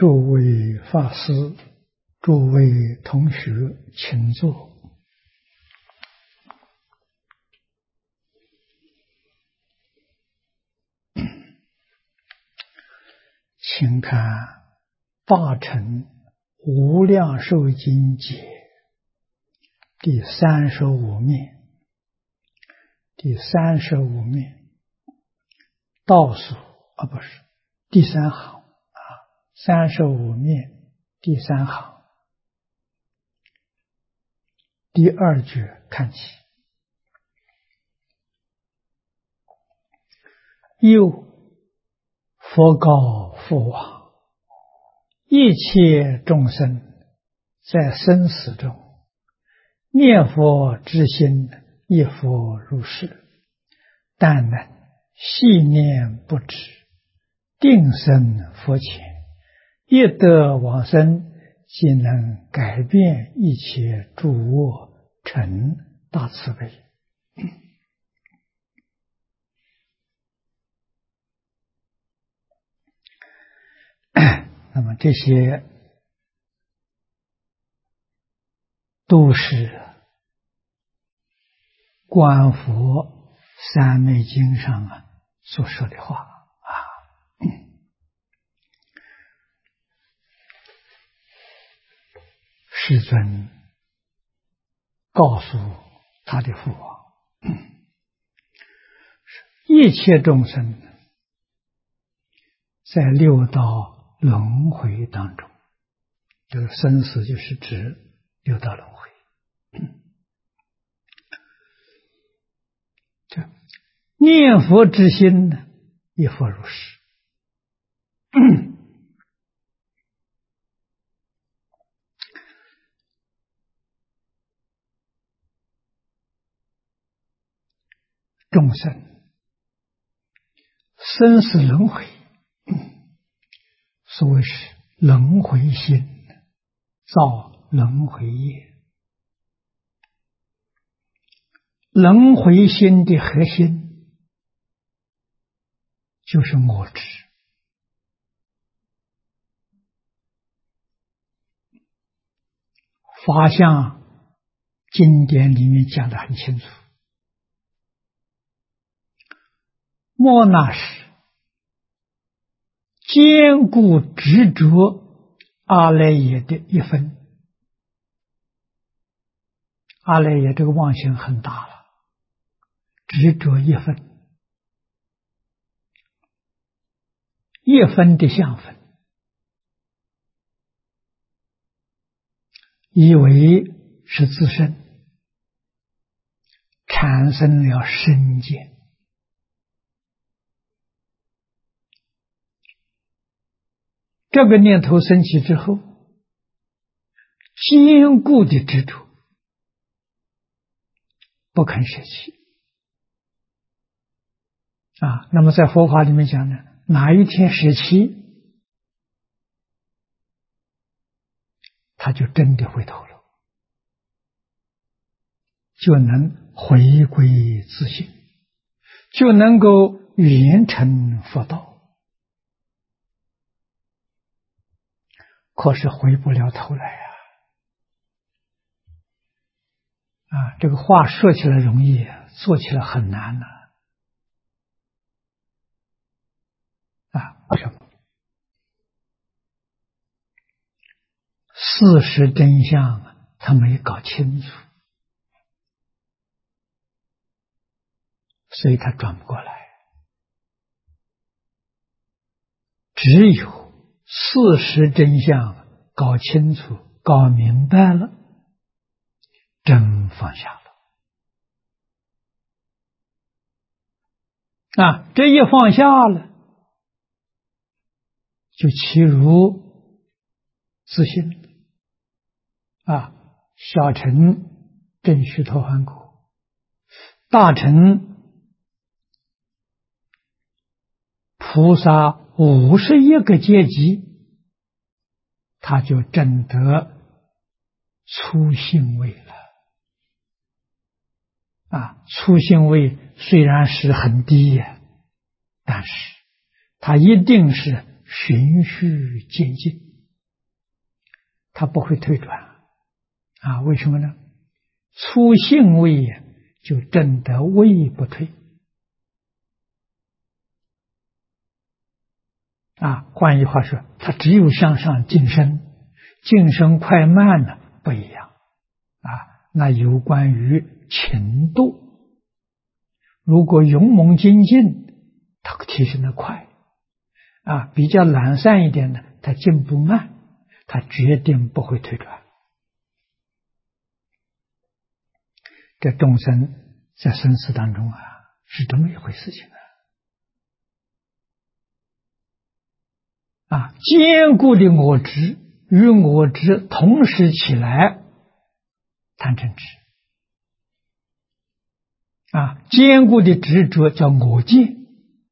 诸位法师、诸位同学，请坐。请看《大乘无量寿经解》第35面，倒数不是第三行35面第三行第二句看起。又佛告父王：一切众生在生死中，念佛之心亦复如是，但能细念不止，定生佛前，一得往生，即能改变一切诸恶，成大慈悲。那么这些都是观佛三昧经上所说的话世尊告诉他的父王，一切众生在六道轮回当中，这个生死就是指六道轮回。这念佛之心呢，亦复如是。众生生死轮回，所谓是轮回心，造轮回业。轮回心的核心就是我执。法相经典里面讲得很清楚，莫那是坚固执着阿赖耶的一分。阿赖耶这个妄想很大了，执着一分，一分的相分，以为是自身，产生了身见。这个念头升起之后，坚固的执着，不肯舍弃那么在佛法里面讲呢，哪一天舍弃，他就真的回头了，就能回归自性，就能够圆成佛道。可是回不了头来这个话说起来容易，做起来很难为什么？事实真相他没搞清楚，所以他转不过来。只有事实真相搞清楚、搞明白了，真放下了这一放下了，就其如自性小乘正须陀洹果，大乘菩萨51个阶级，他就证得初信位了初信位虽然是很低但是它一定是循序渐进它不会退转啊？为什么呢？初性位呀，就证得位不退啊。换句话说，它只有向上晋升，晋升快慢呢不一样啊。那有关于勤度，如果勇猛精进，它提升的快啊；比较懒散一点的，它进步慢，它决定不会退转。这众生在生死当中啊，是这么一回事情啊！坚固的我执与我执同时起来，贪嗔痴啊，坚固的执着叫我见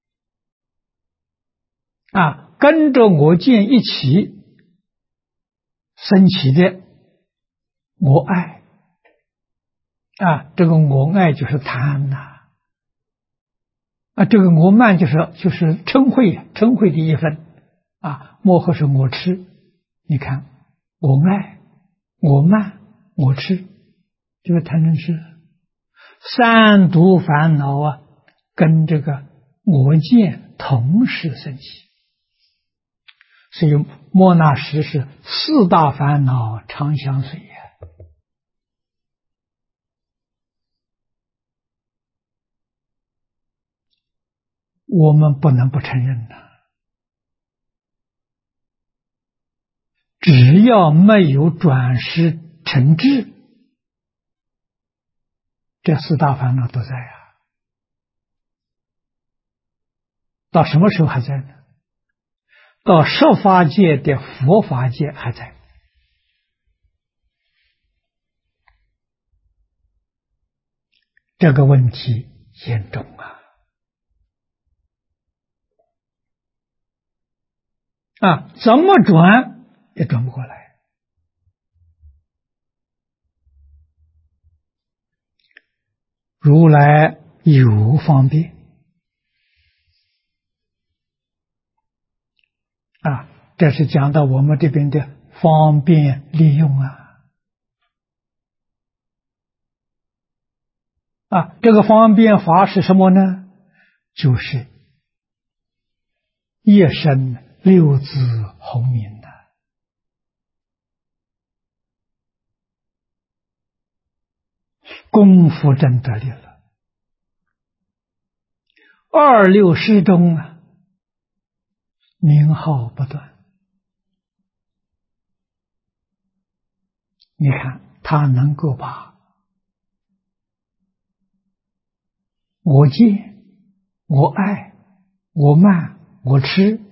啊，跟着我见一起升起的我爱啊，这个我爱就是贪呐啊，这个我慢就是嗔恚的一分啊，幕后是我痴。你看，我爱、我慢、我痴，就是贪嗔痴。三毒烦恼啊，跟这个我见同时升起，所以莫那时是四大烦恼常相随呀。我们不能不承认的，只要没有转识成智，这四大烦恼都在啊。到什么时候还在呢？到十法界的佛法界还在。这个问题严重啊！怎么转也转不过来。如来有方便啊，这是讲到我们这边的方便利用啊，这个方便法是什么呢？就是一身六字洪名功夫真得力了。26识中名号不断。你看他能够把我见、我爱、我慢、我痴，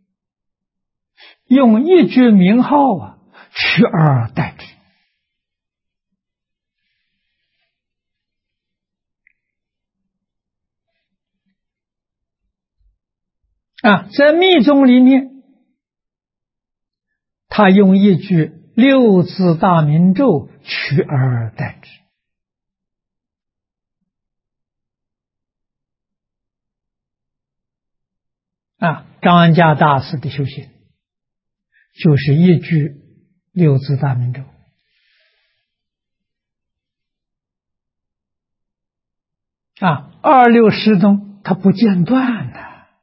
用一句名号取而代之在密宗里面，他用一句六字大明咒取而代之张家大师的修行就是一句六字大明咒26识中他不间断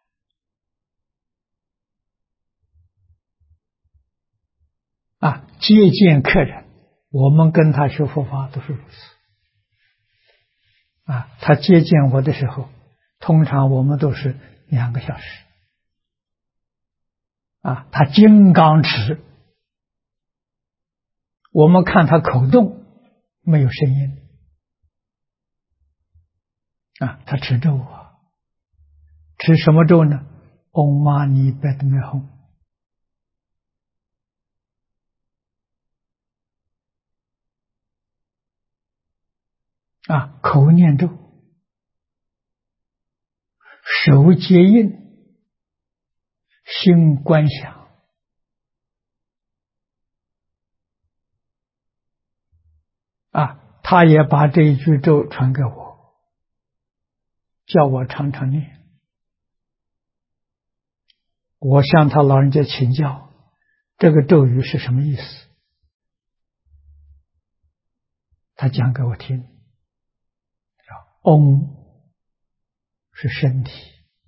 接见客人，我们跟他学佛法都是如此他接见我的时候，通常我们都是2个小时他金刚持，我们看他口动没有声音他持咒持什么咒呢？Om Mani Padme Hum口念咒，手接印，心观想他也把这一句咒传给我，叫我常常念。我向他老人家请教，这个咒语是什么意思？ 他讲给我听，嗡是身体，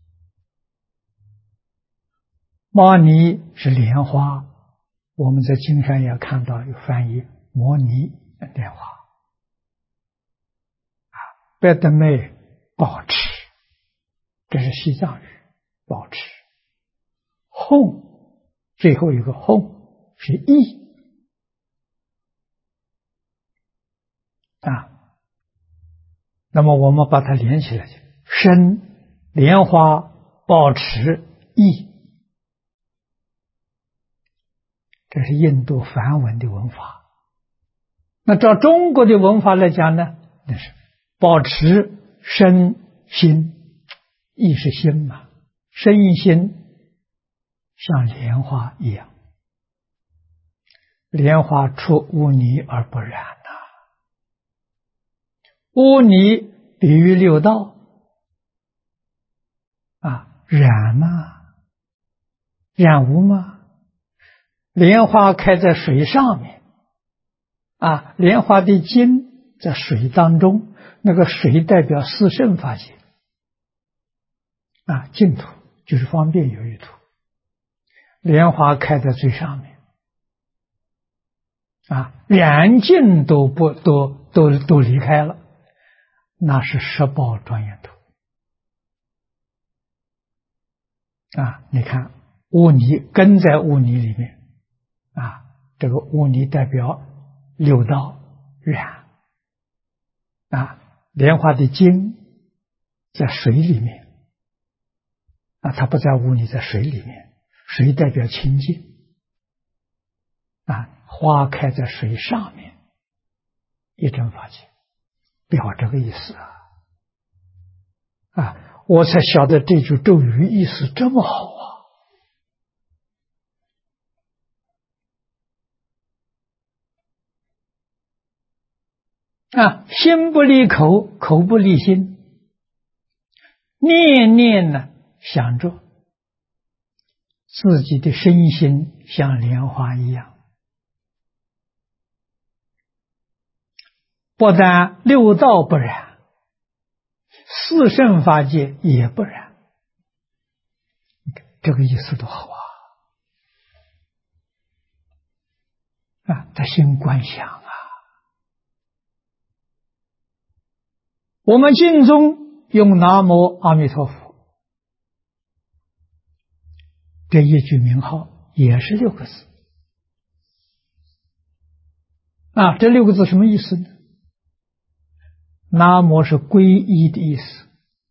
摩尼是莲花，我们在经上也看到有翻译摩尼莲花。白德妹保持，这是西藏语，保持。吽，最后一个吽是意那么我们把它连起来，身、莲花、保持、意，这是印度梵文的文法。那照中国的文法来讲呢，那是保持身心，意是心嘛，身心像莲花一样，莲花出污泥而不染污泥比喻六道染吗？染污吗？莲花开在水上面莲花的茎在水当中，那个水代表四圣法界净土就是方便有余土，莲花开在最上面染净都离开了，那是十宝庄严土你看污泥根在污泥里面这个污泥代表六道染莲花的茎在水里面它不在污泥，在水里面，水代表清净花开在水上面，一真法界，表这个意思我才晓得这句咒语意思这么好心不离口，口不离心，念念呢想着自己的身心像莲花一样，不但六道不染，四圣法界也不染，这个意思多好他心观想我们经中用南无阿弥陀佛这一句名号也是6个字这6个字什么意思呢？南无是皈依的意思，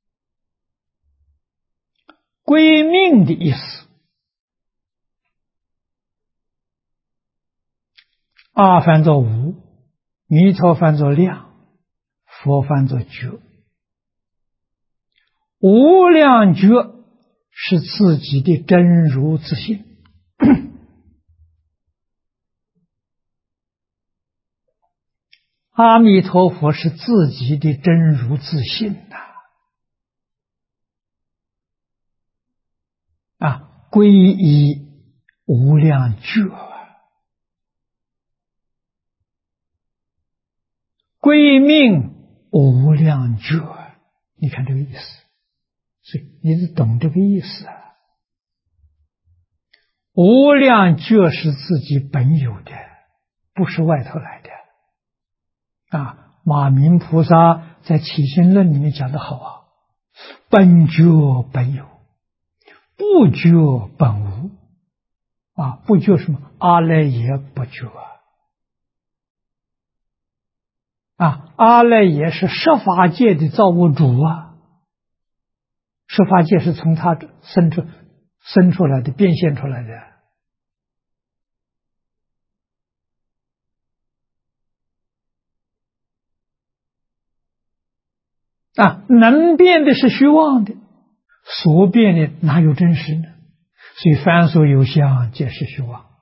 归命的意思，阿翻作无，弥陀翻作量，佛翻作觉。无量觉是自己的真如自性阿弥陀佛是自己的真如自性皈依无量觉，归命无量觉，你看这个意思，所以你得懂这个意思无量觉是自己本有的，不是外头来的马明菩萨在起心论里面讲得好本觉本有，不觉本无不觉什么？阿赖耶不觉阿赖耶是十法界的造物主十法界是从他生出来的，变现出来的能变的是虚妄的，所变的哪有真实呢？所以凡所有相皆是虚妄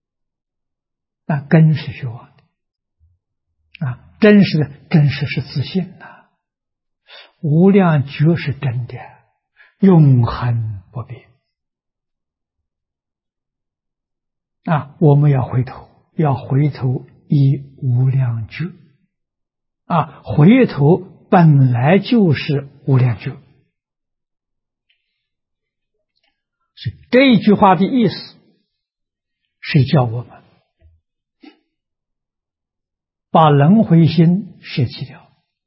根是虚妄的真实是自性无量觉是真的，永恒不变我们要回头依无量觉回头本来就是无量觉。所以这一句话的意思是叫我们把轮回心舍弃掉，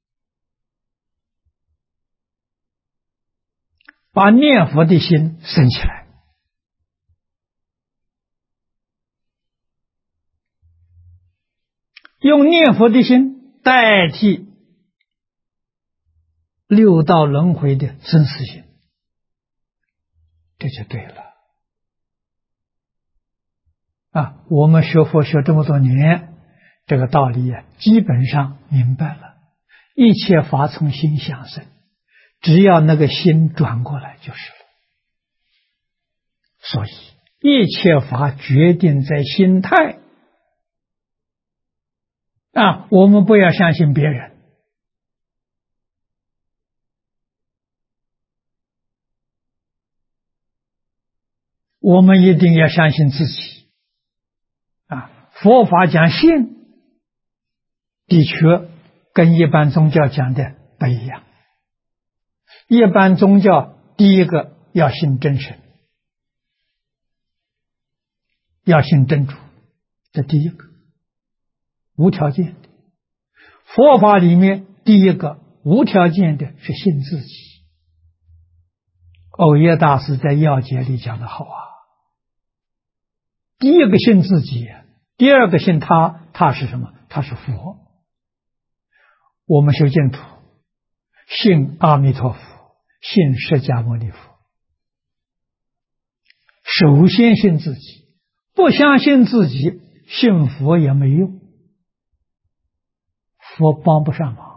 把念佛的心升起来，用念佛的心代替六道轮回的生死心，这就对了。我们学佛学这么多年，这个道理基本上明白了。一切法从心想生，只要那个心转过来就是了。所以一切法决定在心态。我们不要相信别人，我们一定要相信自己。佛法讲信，的确跟一般宗教讲的不一样。一般宗教第一个要信真神，要信真主，这第一个无条件的。佛法里面第一个无条件的是信自己。藕耶大师在要解里讲得好第一个信自己，第二个信他，他是什么？他是佛。我们修净土信阿弥陀佛，信释迦牟尼佛，首先信自己，不相信自己，信佛也没用，佛帮不上忙。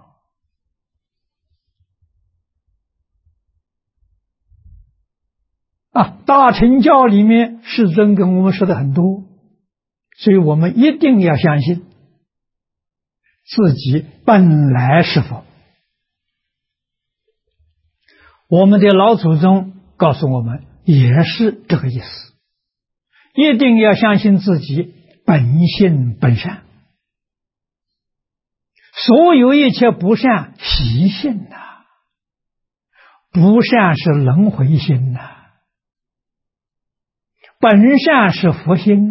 大乘教里面世尊跟我们说的很多，所以我们一定要相信自己本来是佛。我们的老祖宗告诉我们也是这个意思，一定要相信自己本性本善，所有一切不善习性不善是轮回心本善是佛心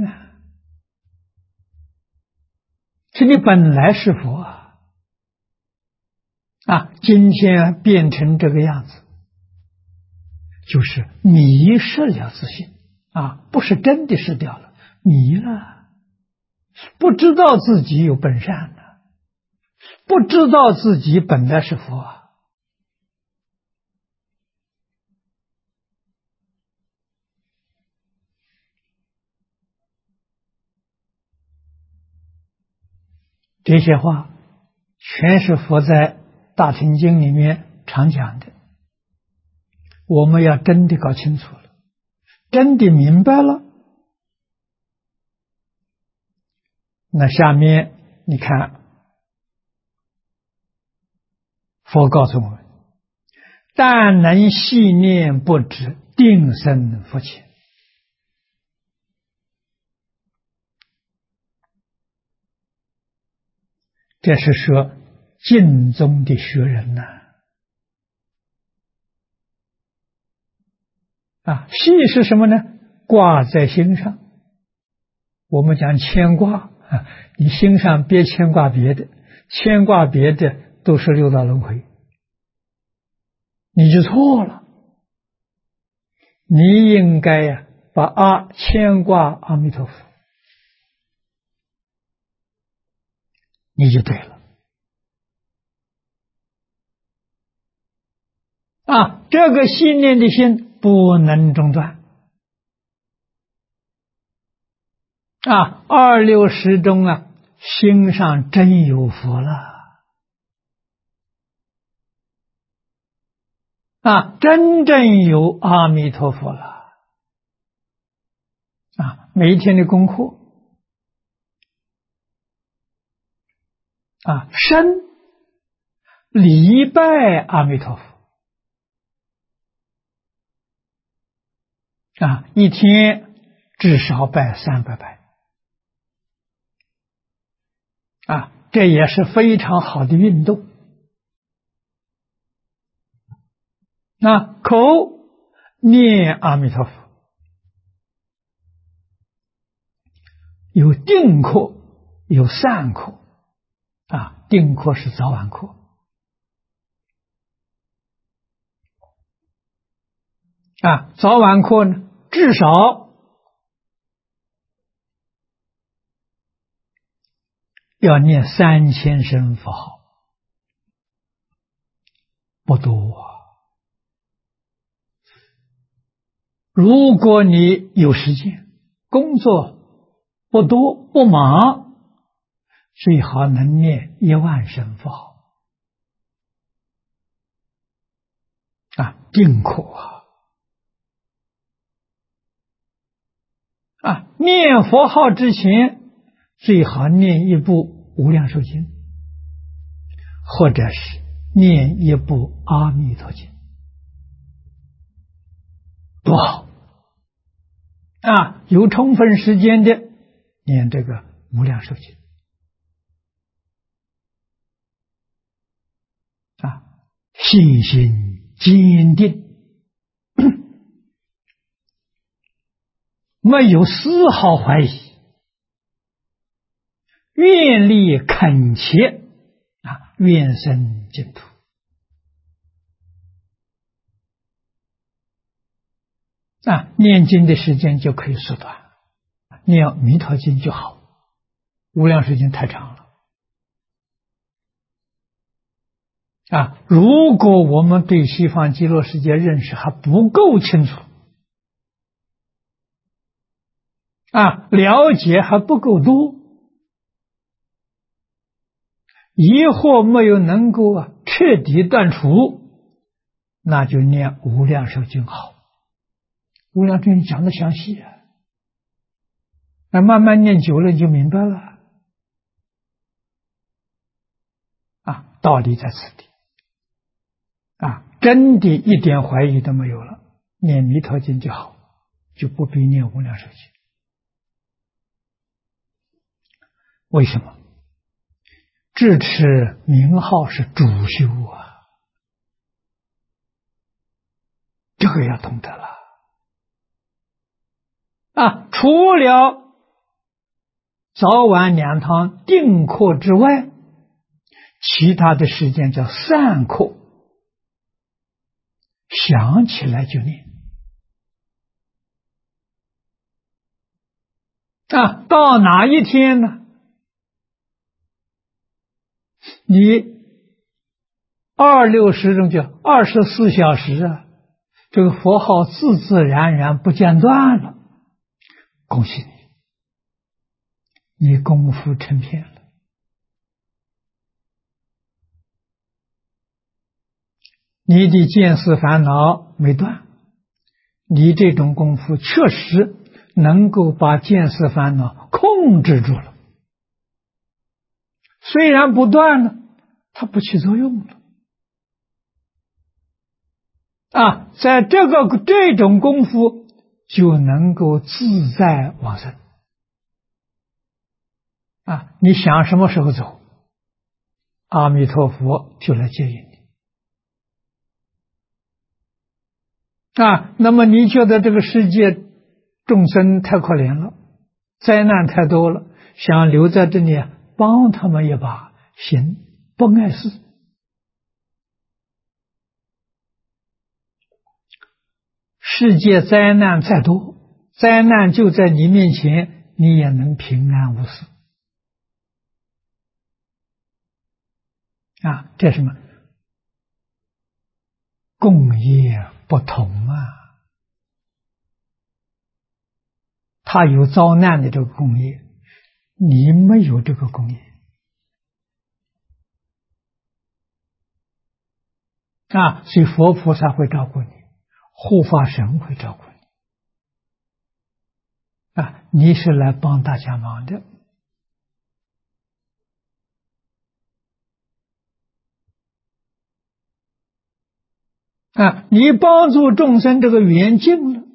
是你本来是佛今天变成这个样子，就是迷失了自信不是真的失掉了，迷了，不知道自己有本善不知道自己本来是佛这些话全是佛在大乘经里面常讲的，我们要真的搞清楚了，真的明白了，那下面你看佛告诉我们，但能细念不止，定生福前。这是说净宗的学人细是什么呢？挂在心上。我们讲牵挂你心上别牵挂别的，牵挂别的都是六道轮回，你就错了。你应该把牵挂阿弥陀佛，你就对了这个信念的心不能中断二六时中心上真有佛了真正有阿弥陀佛了每一天的功课生礼拜阿弥陀佛一天至少拜300拜这也是非常好的运动。口念阿弥陀佛，有定课，有散课。定课是早晚课。早晚课呢，至少要念3000声佛号，不多。如果你有时间，工作不多不忙，最好能念10000声佛号。定课念佛号之前，最好念一部无量寿经，或者是念一部阿弥陀经，多好！有充分时间的念这个无量寿经。信心坚定，没有丝毫怀疑，愿力恳切，愿生净土。念经的时间就可以缩短，念弥陀经就好，无量寿经太长了。如果我们对西方极乐世界认识还不够清楚，了解还不够多，疑惑没有能够彻底断除，那就念无量寿经好。无量寿经讲得详细慢慢念久了你就明白了。道理在此地。真的一点怀疑都没有了，念弥陀经就好，就不必念无量寿经。为什么？智持名号是主修这个要懂得了。除了早晚2堂定课之外，其他的时间叫散课，想起来就念。到哪一天呢？你26中叫24小时这个佛号自自然然不间断了，恭喜你，你功夫成片了。你的见思烦恼没断，你这种功夫确实能够把见思烦恼控制住了。虽然不断了，它不起作用了。在这种功夫就能够自在往生。你想什么时候走，阿弥陀佛就来接引你。那么你觉得这个世界众生太可怜了，灾难太多了，想留在这里帮他们一把，行，不碍事。世界灾难再多，灾难就在你面前，你也能平安无事。这是什么？共业不同他有遭难的这个共业，你没有这个共业。所以佛菩萨会照顾你，护法神会照顾你。你是来帮大家忙的。你帮助众生这个缘尽了，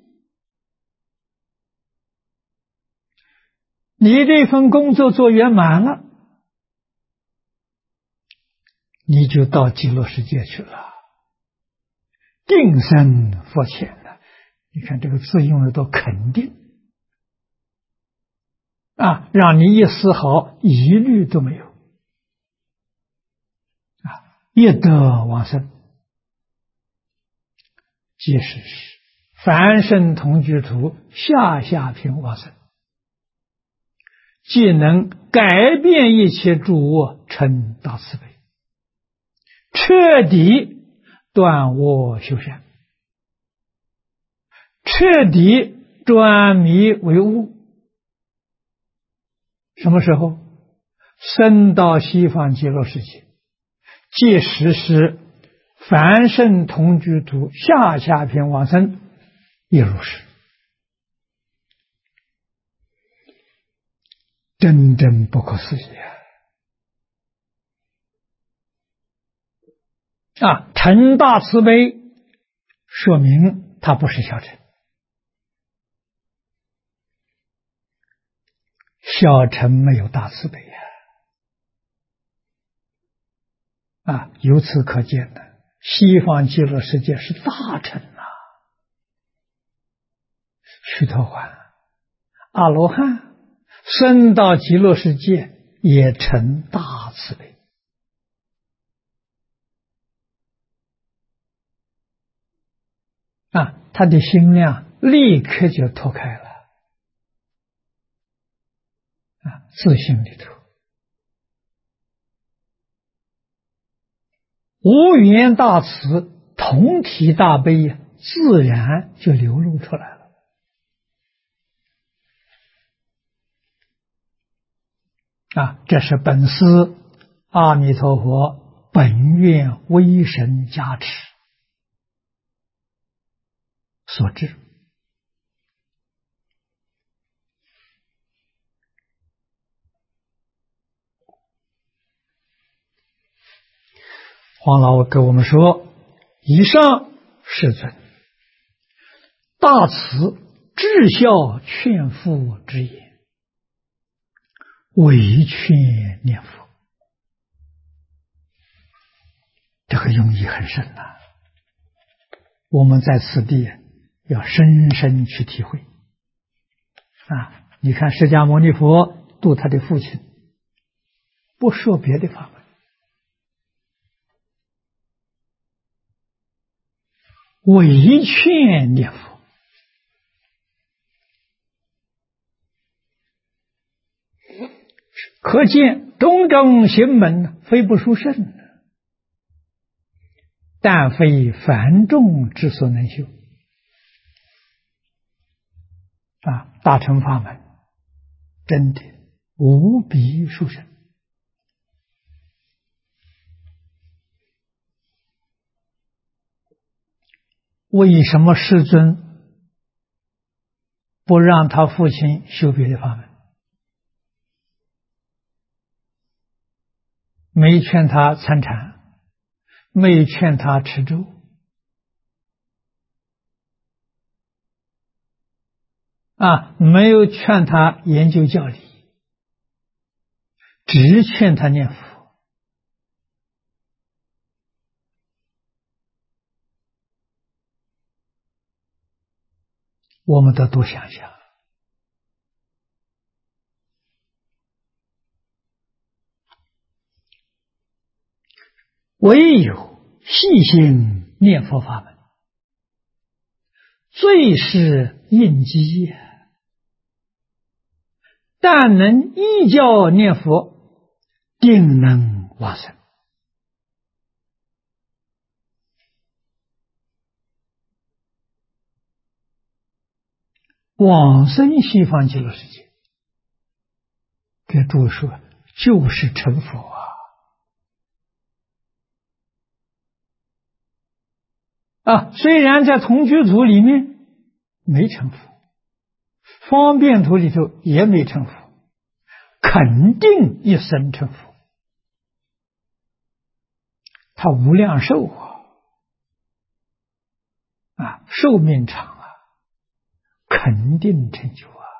你这份工作做圆满了， 你就到极乐世界去了，定生佛前了。你看这个字用的多肯定啊，让你一丝毫疑虑都没有啊！业得往生，即是凡圣同居土下下品往生，既能改变一切诸恶，成大慈悲，彻底断恶修善，彻底转迷为悟。什么时候？生到西方极乐世界，即使是凡圣同居土下下品往生，也如是。真正不可思议啊！成大慈悲，说明他不是小乘。小乘没有大慈悲啊！由此可见呢，西方极乐世界是大乘啊！须陀洹、阿罗汉升到极乐世界也成大慈悲啊！他的心量立刻就脱开了啊！自信里头无缘大慈，同体大悲，自然就流露出来了啊！这是本师阿弥陀佛本愿威神加持所致。黄老给我们说，以上世尊大慈至孝劝父之言，唯劝念佛，这个用意很深啊！我们在此地要深深去体会啊！你看释迦牟尼佛度他的父亲，不说别的法门，唯劝念佛。可见种种行门非不殊胜，但非凡众之所能修啊！大乘法门真的无比殊胜。为什么世尊不让他父亲修别的法门？没劝他参禅，没劝他持咒啊，没有劝他研究教理，只劝他念佛。我们得多想想，唯有细心念佛法门，最是应机，但能依教念佛，定能往生。往生西方极乐世界，给诸位说，就是成佛啊！虽然在同居土里面没成佛，方便土里头也没成佛，肯定一生成佛。他无量寿啊，寿命长啊，肯定成就啊！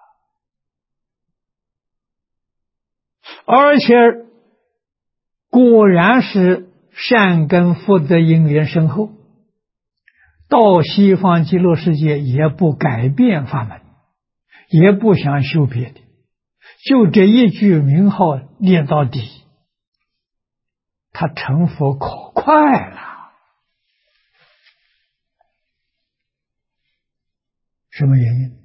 而且果然是善根福德因缘深厚，到西方极乐世界也不改变法门，也不想修别的，就这一句名号念到底，他成佛可快了。什么原因？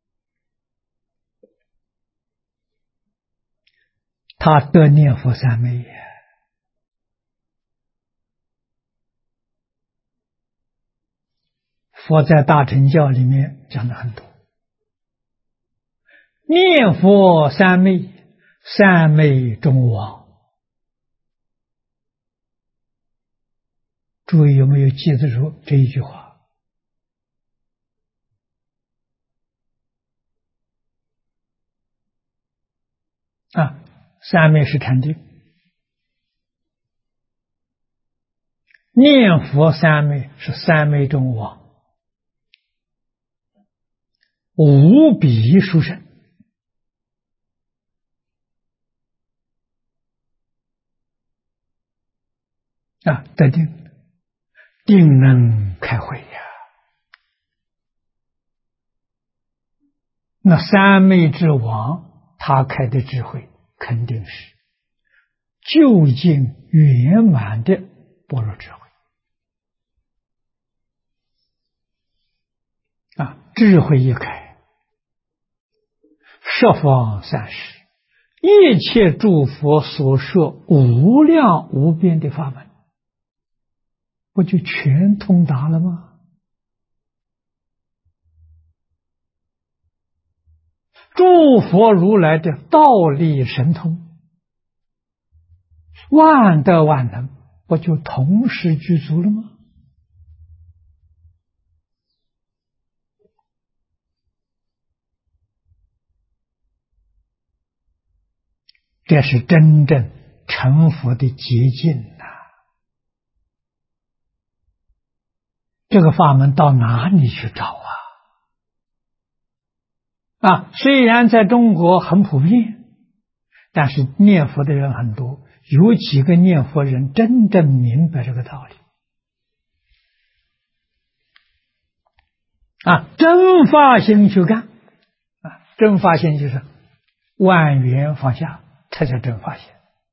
他得念佛三昧也。佛在大乘教里面讲的很多，念佛三昧，三昧中王。诸位有没有记得住这一句话？三昧是禅定，念佛三昧是三昧中王，无比殊胜。得定，定能开慧呀。那三昧之王，他开的智慧肯定是究竟圆满的般若智慧。智慧一开，十方三世一切诸佛所说无量无边的法门，不就全通达了吗？诸佛如来的道理神通，万德万能，不就同时具足了吗？这是真正成佛的捷径呐！这个法门到哪里去找虽然在中国很普遍，但是念佛的人很多，有几个念佛人真正明白这个道理真发心去干真发心就是万缘放下，才叫真发心。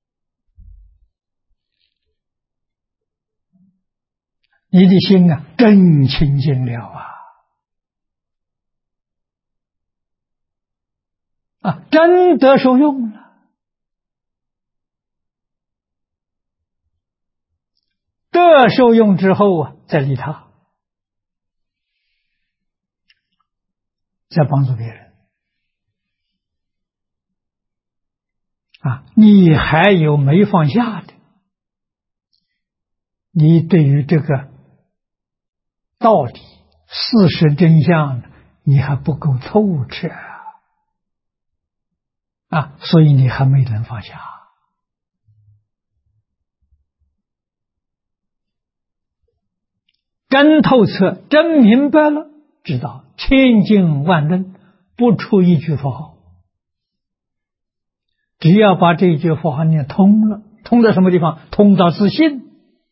你的心真清净了真得受用了。得受用之后再利他，再帮助别人你还有没放下的，你对于这个道理事实真相你还不够透彻所以你还没能放下。真透彻，真明白了，知道千经万论不出一句佛号，只要把这一句佛号念通了，通到什么地方？通到自信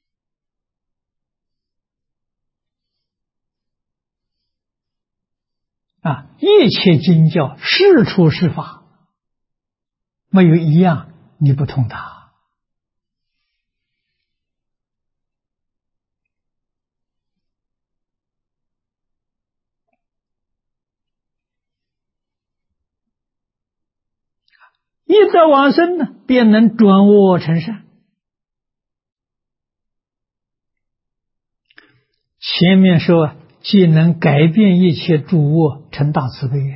一切经教是处是法，没有一样你不通达。一得往生呢，便能转恶成善。前面说既能改变一切诸恶成大慈悲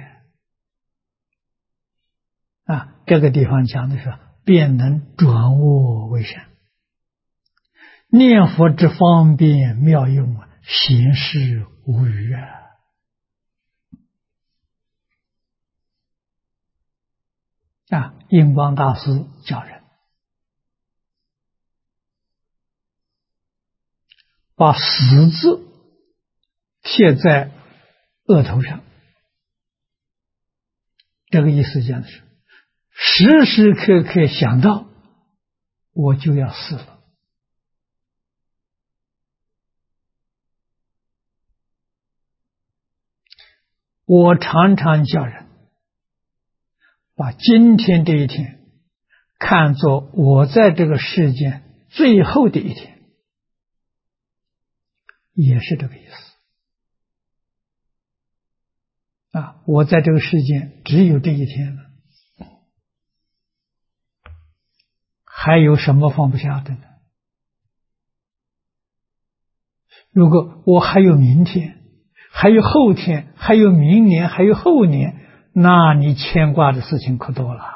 这个地方讲的是便能转恶为善。念佛之方便妙用显示无余印光大师教人把死字贴在额头上，这个意思讲的是时时刻刻想到我就要死了， 我常常叫人把今天这一天看作我在这个世间最后的一天，也是这个意思。我在这个世间只有这一天了，还有什么放不下的呢？如果我还有明天，还有后天，还有明年，还有后年，那你牵挂的事情可多了。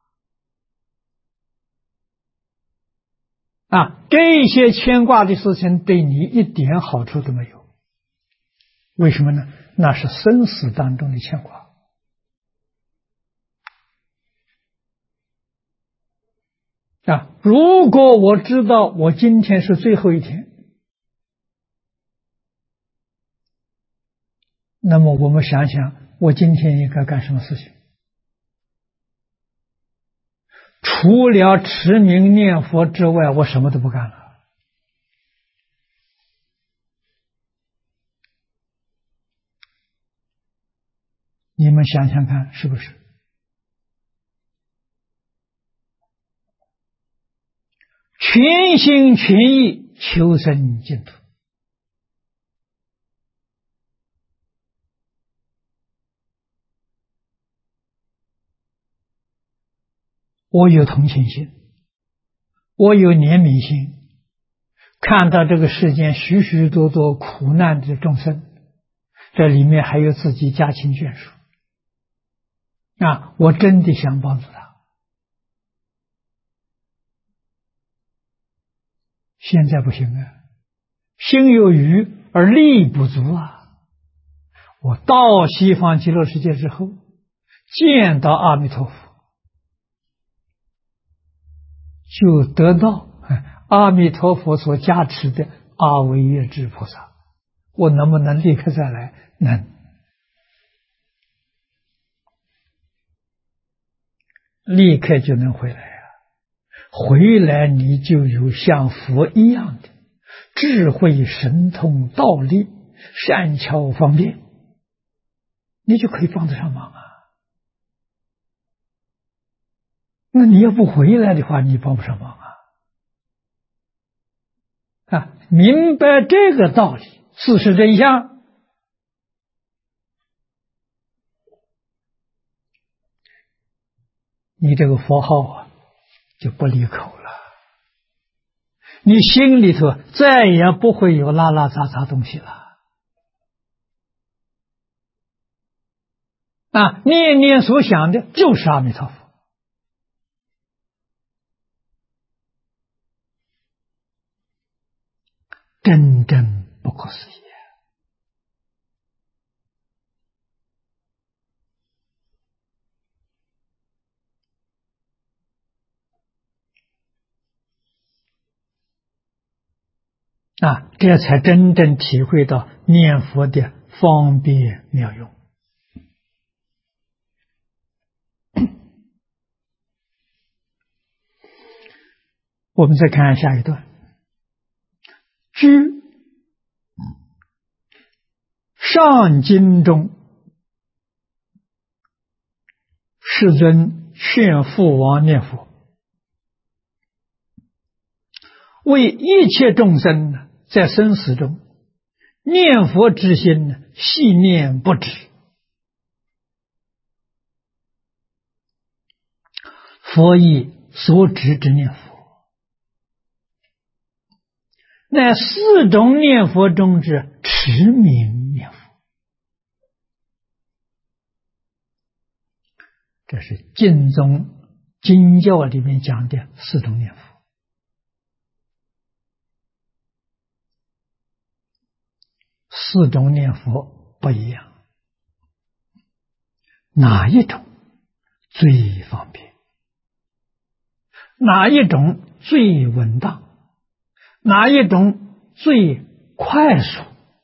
这些牵挂的事情对你一点好处都没有。为什么呢？那是生死当中的牵挂。如果我知道我今天是最后一天，那么我们想想，我今天应该干什么事情？除了持名念佛之外，我什么都不干了。你们想想看，是不是？全心全意求生净土。我有同情心，我有怜悯心，看到这个世间许许多多苦难的众生，这里面还有自己家亲眷属，我真的想帮助他。现在不行啊，心有余而力不足啊！我到西方极乐世界之后，见到阿弥陀佛，就得到阿弥陀佛所加持的阿惟越致菩萨。我能不能立刻再来？能。立刻就能回来啊！回来你就有像佛一样的智慧神通道力善巧方便，你就可以帮得上忙啊。那你要不回来的话，你帮不上忙啊！明白这个道理，事实真相，你这个佛号就不离口了，你心里头再也不会有拉拉杂杂东西了。念念所想的就是阿弥陀佛。真正不可思议这才真正体会到念佛的方便妙用。我们再看下一段，居上经中，世尊劝父王念佛，为一切众生在生死中念佛之心细念不止，佛以所指之念佛，乃四种念佛中之持名念佛。这是净宗经教里面讲的四种念佛。四种念佛不一样，哪一种最方便？哪一种最稳当？哪一种最快速？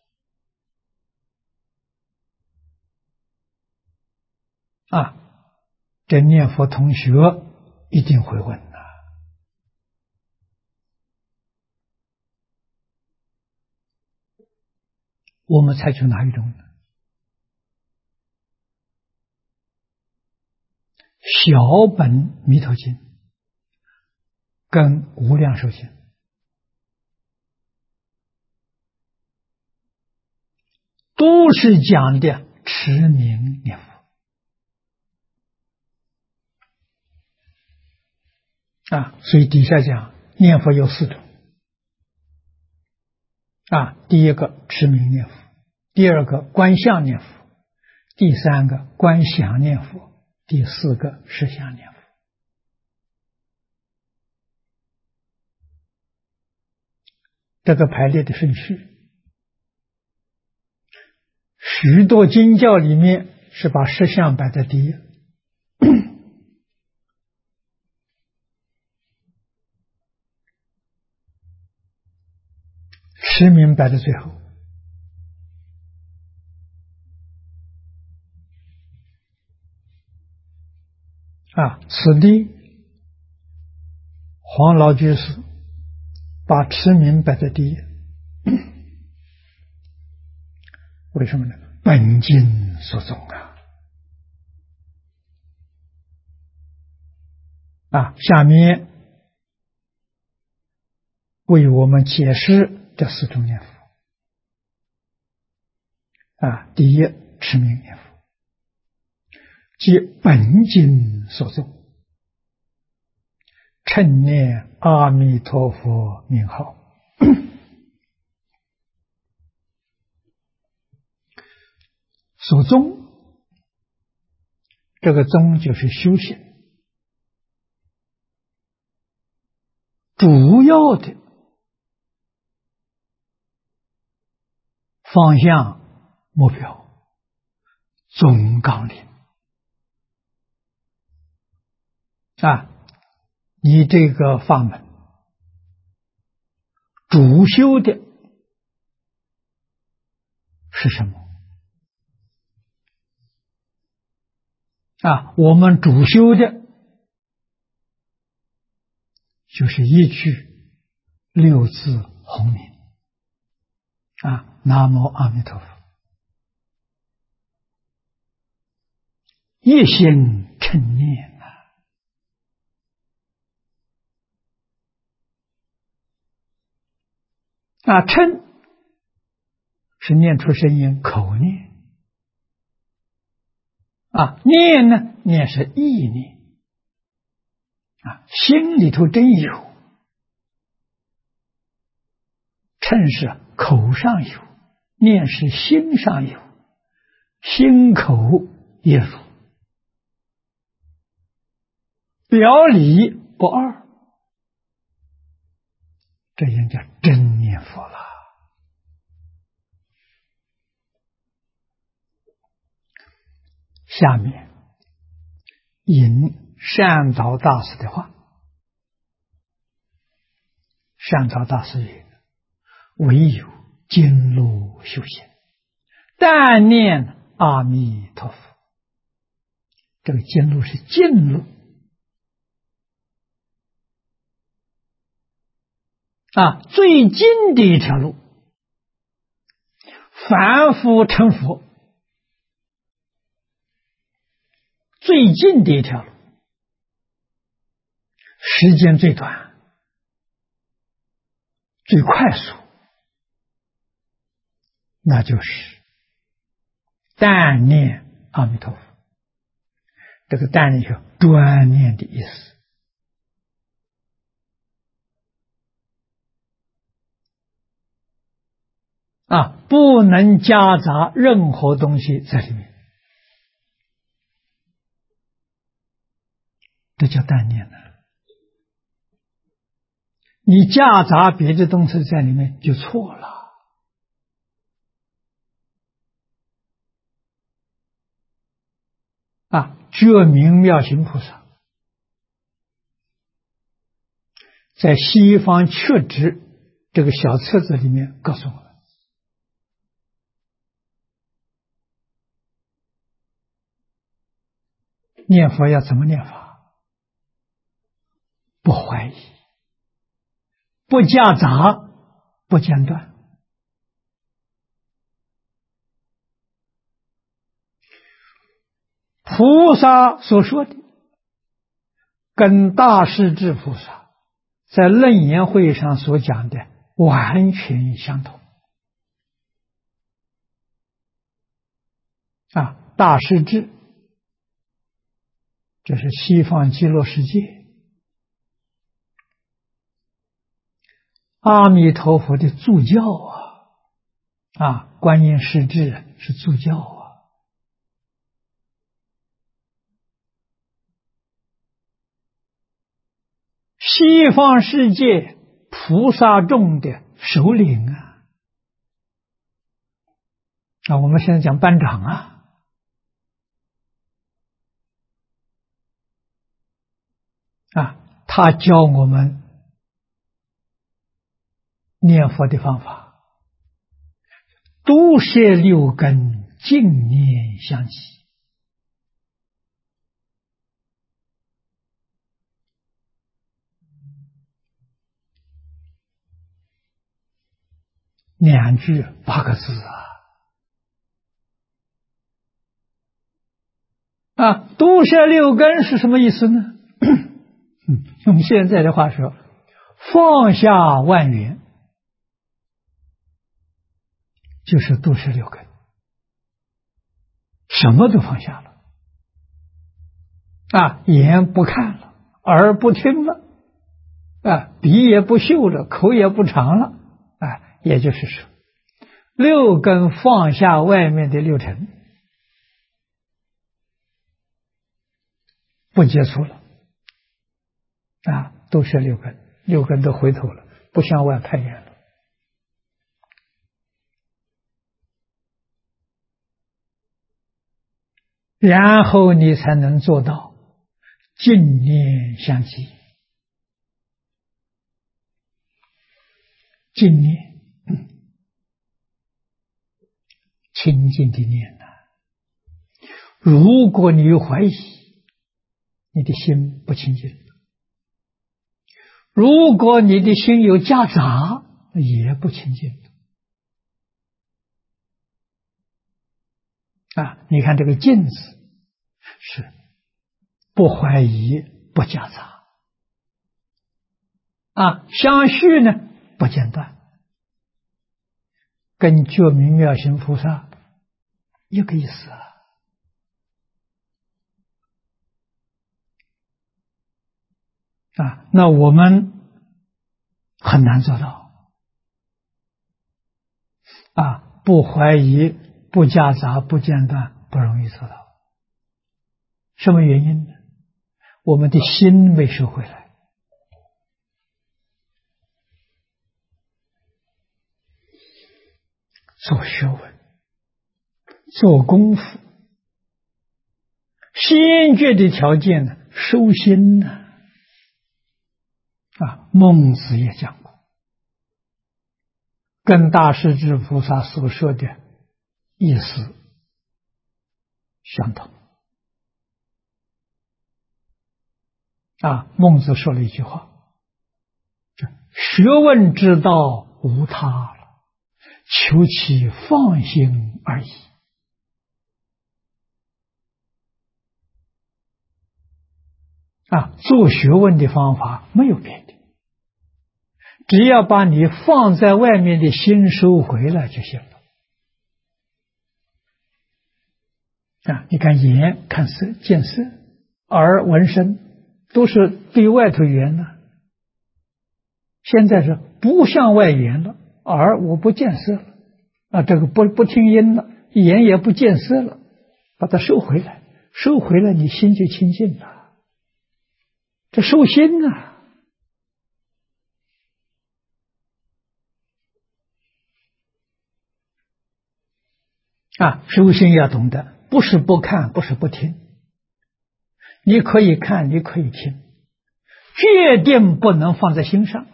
这念佛同学一定会问的。我们采取哪一种呢？ 小本弥陀经跟无量寿经都是讲的持名念佛所以底下讲念佛有4种第一个持名念佛，第二个观相念佛，第三个观想念佛，第4个实相念佛。这个排列的顺序，许多经教里面是把实相摆在第一，持名摆在最后。此地黄老居士把持名摆在第一，为什么呢？本经所宗下面为我们解释这4种念佛第一，持名念佛，即本经所宗，称念阿弥陀佛名号。所宗，这个宗就是修行，主要的方向目标总纲领你这个法门主修的是什么我们主修的就是一句6字洪名南无阿弥陀佛，一心称念称是念出声音，口念念呢，念是意念心里头真有，称是口上有，念是心上有，心口一如，表里不二，这样叫真念佛了。下面引善导大师的话，善导大师云：唯有经路修行，但念阿弥陀佛。这个经路是近路最近的一条路，凡夫成佛最近的一条路，时间最短，最快速，那就是但念阿弥陀佛。这个但念是专念的意思不能夹杂任何东西在里面，这叫但念呢。你夹杂别的东西在里面就错了觉明妙行菩萨在西方确知这个小册子里面告诉我们，念佛要怎么念法？不怀疑，不夹杂，不间断。菩萨所说的跟大势至菩萨在楞严会上所讲的完全相同。大势至这是西方极乐世界，阿弥陀佛的助教观音势至是助教西方世界菩萨众的首领我们现在讲班长他教我们念佛的方法，都摄六根，净念相继。2句8个字都摄六根是什么意思呢？用现在的话说，放下万缘，就是都摄六根，什么都放下了眼不看了，耳不听了鼻也不嗅了，口也不尝了也就是说，六根放下外面的六尘，不接触了都是六根，六根都回头了，不向外攀缘了。然后你才能做到净念相继。净念清净的念如果你有怀疑，你的心不清净；如果你的心有夹杂，也不清净你看这个净字是不怀疑，不夹杂相续呢不间断，跟觉明妙行菩萨一个意思那我们很难做到不怀疑，不夹杂，不间断，不容易做到。什么原因呢？我们的心没收回来。做学问，做功夫，先决的条件呢，收心呢孟子也讲过，跟大势至菩萨所说的意思相同孟子说了一句话，学问之道无他了，求其放心而已做学问的方法没有别的，只要把你放在外面的心收回来就行了你看眼看色见色，耳闻声，都是对外头缘了。现在是不向外缘了，耳我不见色了这个不听音了，眼也不见色了，把它收回来，收回来你心就清净了。这收心收心要懂得，不是不看，不是不听，你可以看，你可以听，决定不能放在心上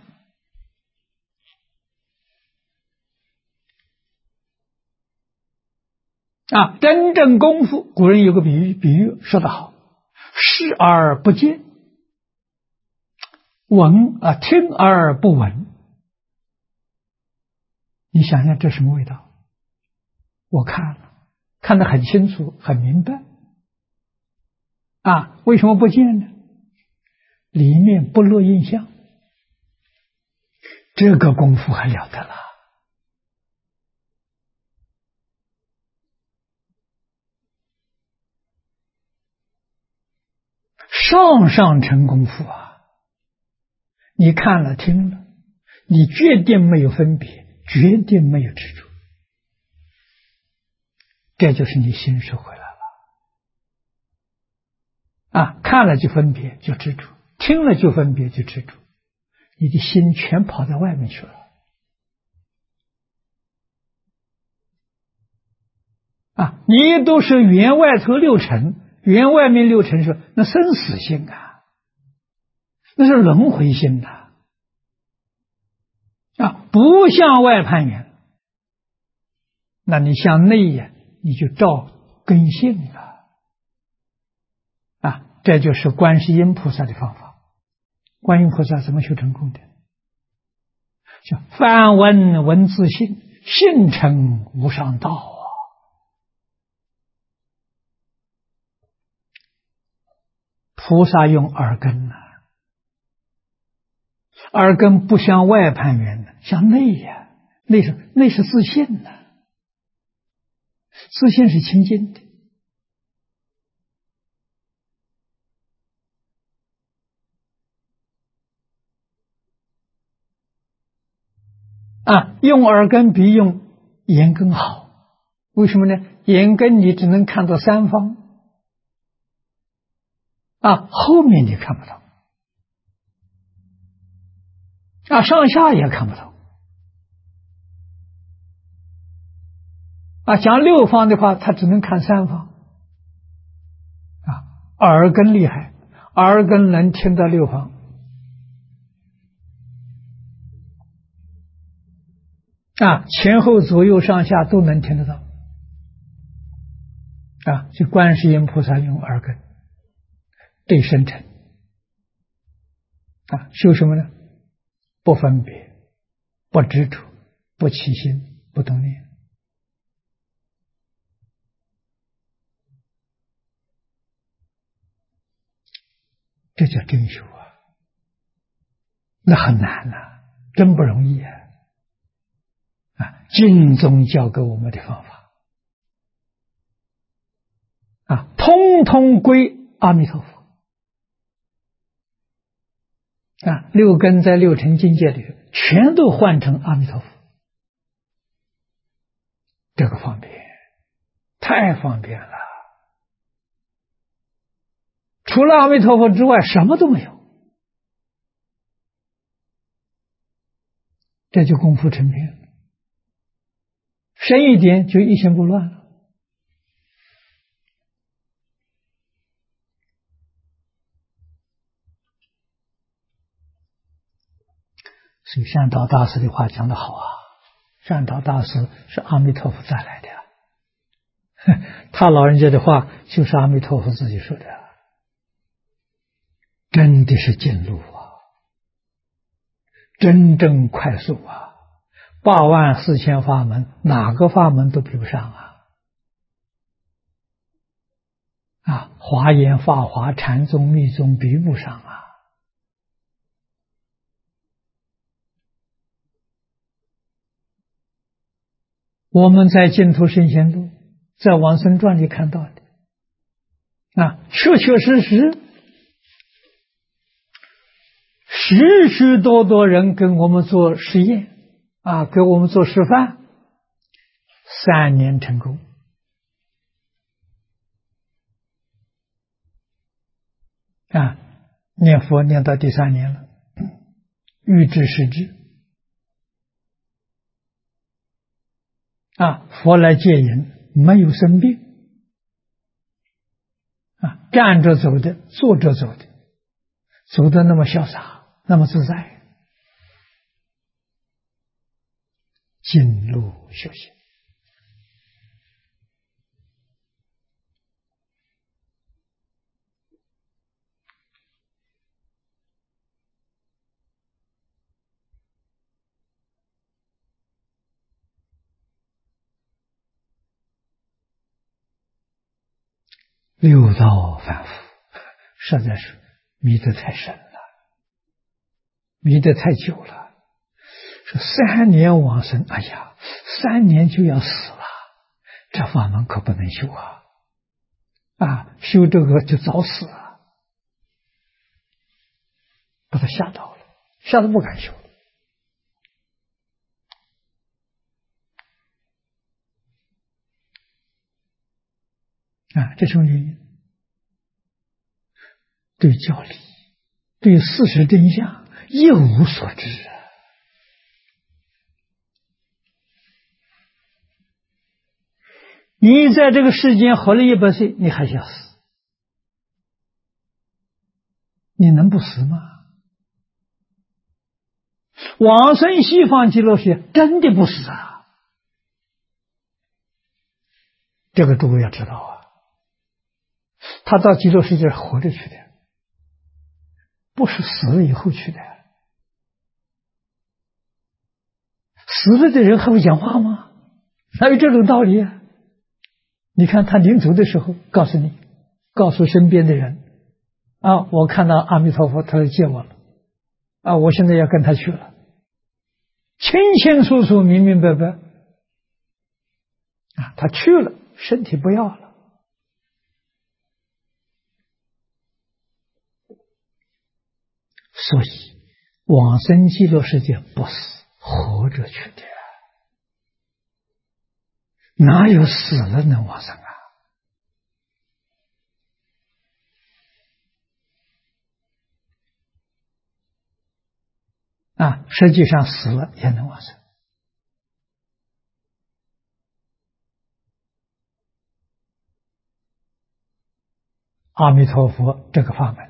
真正功夫，古人有个比喻说得好，视而不见，听而不闻。你想想这什么味道？我看得很清楚，很明白为什么不见呢？ 里面不落印象，这个功夫还了得了。上乘功夫啊，你看了听了，你决定没有分别，决定没有执着，这就是你心收回来了啊！看了就分别就执着，听了就分别就执着，你的心全跑到外面去了啊！你都是缘外头六尘，缘外面六尘说那生死性啊，那是轮回性的啊，不向外攀缘，那你向内呀，你就照根性了啊！这就是观世音菩萨的方法。观音菩萨怎么修成功的？叫梵闻闻自性，性成无上道啊！菩萨用耳根啊，耳根不向外攀缘的，向内呀，内是自信的，自信是清净的啊。用耳根比用眼根好，为什么呢？眼根你只能看到三方啊，后面你看不到啊，上下也看不到啊。讲六方的话，他只能看三方啊。耳根厉害，耳根能听到六方啊，前后左右上下都能听得到啊。就观世音菩萨用耳根对生成啊，修什么呢？不分别，不执着，不起心，不动念，这叫真修啊！那很难呐、真不容易啊！啊，经宗教给我们的方法啊，通通归阿弥陀佛啊！六根在六尘境界里全都换成阿弥陀佛，这个方便，太方便了。除了阿弥陀佛之外，什么都没有，这就功夫成片了。深一点就一心不乱了。所以善导大师的话讲得好啊，善导大师是阿弥陀佛带来的他老人家的话就是阿弥陀佛自己说的，真的是近路啊，真正快速啊，84000法门，哪个法门都比不上啊！华严、法华、禅宗、密宗比不上啊！我们在净土圣贤录，在往生传里看到的啊，确确实实，许许多多人跟我们做实验啊，给我们做示范，3年成功啊！念佛念到第3年了，欲知时至啊，佛来接引，没有生病啊，站着走的，坐着走的，走得那么潇洒，那么自在，进入修行。六道反复，实在是迷得太深了。 迷得太久了，说3年往生，哎呀，3年就要死了，这法门可不能修啊！修这个就早死啊，把他吓到了，吓得不敢修了。这种原因，对教理、对事实真相一无所知啊！你在这个世间活了100岁，你还想死？你能不死吗？往生西方极乐世界真的不死啊！这个诸位要知道啊，他到极乐世界活着去的，不是死了以后去的。死了的人还会讲话吗？哪有这种道理啊？你看他临走的时候告诉你，告诉身边的人我看到阿弥陀佛，他来接我了我现在要跟他去了，清清楚楚明明白白他去了，身体不要了。所以往生极乐世界不是活着去的，哪有死了能往生实际上死了也能往生。阿弥陀佛这个法门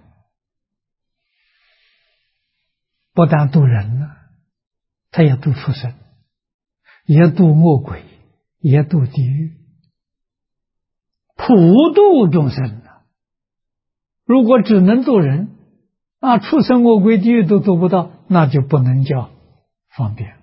不但度人呢，他也度畜生，也度恶鬼，也度地狱，普度众生如果只能度人畜生恶鬼地狱都度不到，那就不能叫方便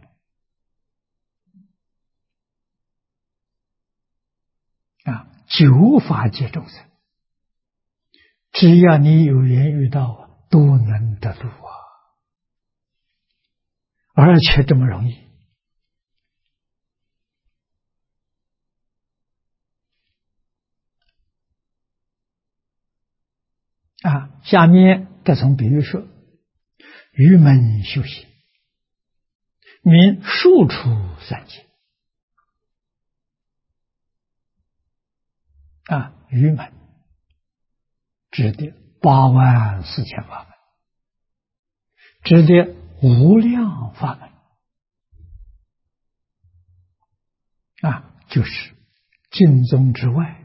九法界众生，只要你有缘遇到都能得度而且这么容易下面再从比喻说，愚门修行，名数处三界愚门指的84000法门，指的无量法门就是经宗之外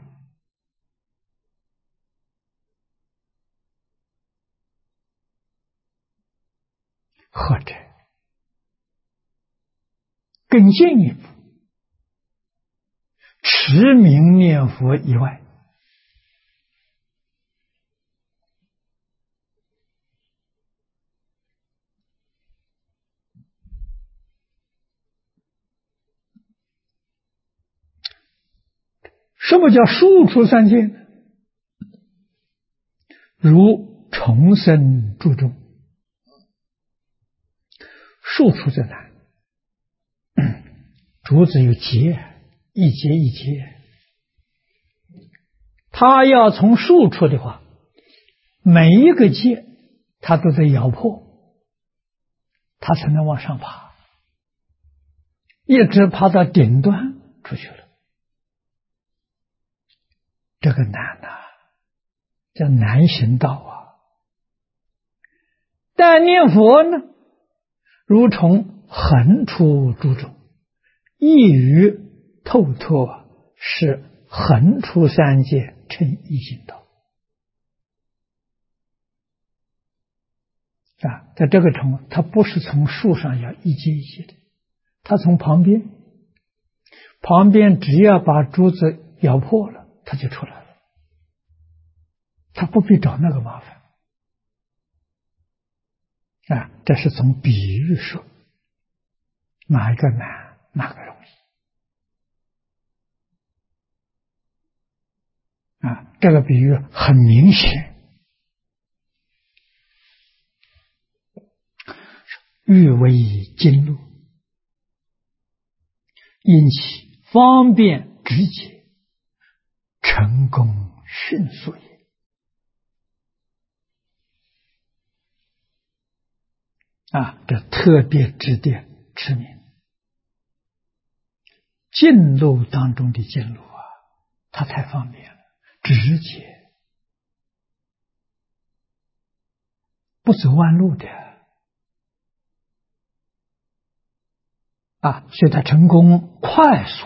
或者更进一步持名念佛以外，什么叫数处三界呢？如重生诸中，数处在哪？竹子有节，一节一节，他要从数处的话，每一个节他都得咬破，他才能往上爬，一直爬到顶端出去了。这个难叫难行道但念佛呢，如从横出诸中，一语透脱，是横出三界成一行道在这个从它不是从树上要一节一节的，它从旁边只要把竹子咬破了，它就出来了，他不必找那个麻烦这是从比喻说哪一个难，哪个容易这个比喻很明显。 欲为经路，因其方便直接，成功迅速也。这特别指点持名。近路当中的近路它太方便了，直接，不走弯路的所以它成功快速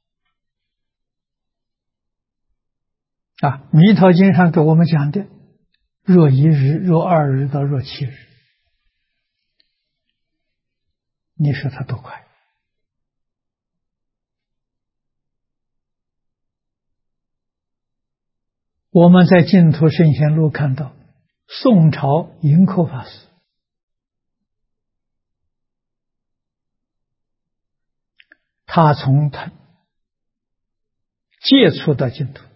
弥陀经上给我们讲的，若一日、若二日到若七日，你说它多快？我们在净土圣贤录看到，宋朝盈科法师，他从他接触到净土，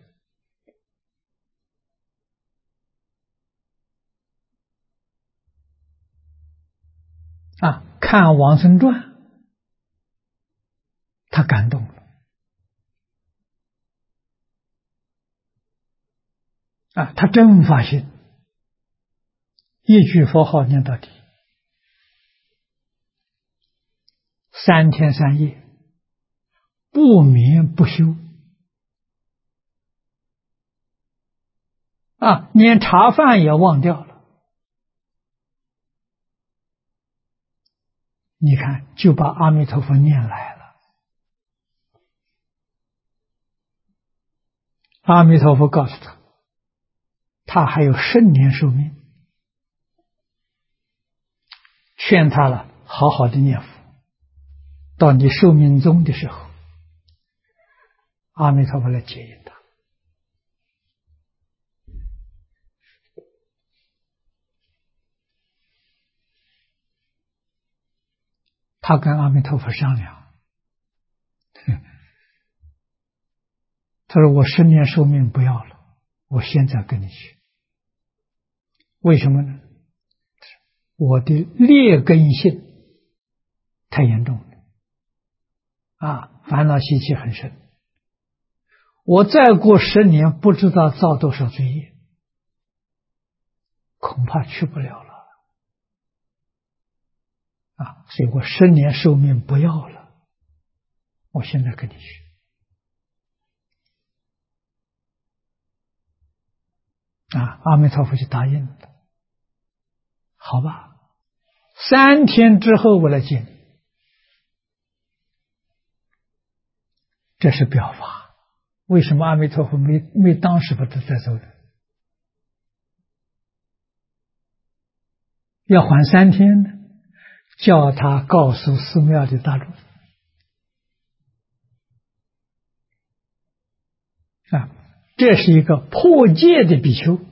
看《往生传》，他感动了，他真发心，一句佛号念到底，3天3夜，不眠不休，连茶饭也忘掉了。你看，就把阿弥陀佛念来了。阿弥陀佛告诉他，他还有10年寿命，劝他了，好好的念佛。到你寿命终的时候，阿弥陀佛来接引他。他跟阿弥陀佛商量，他说我10年寿命不要了，我现在跟你去。为什么呢？我的劣根性太严重了，烦恼习气很深，我再过10年不知道造多少罪业，恐怕去不了了。所以我10年寿命不要了，我现在跟你去。阿弥陀佛就答应了，好吧，3天之后我来接你。这是表法。为什么阿弥陀佛没当时把他带走的？要缓3天呢？叫他告诉寺庙的大众这是一个破戒的比丘，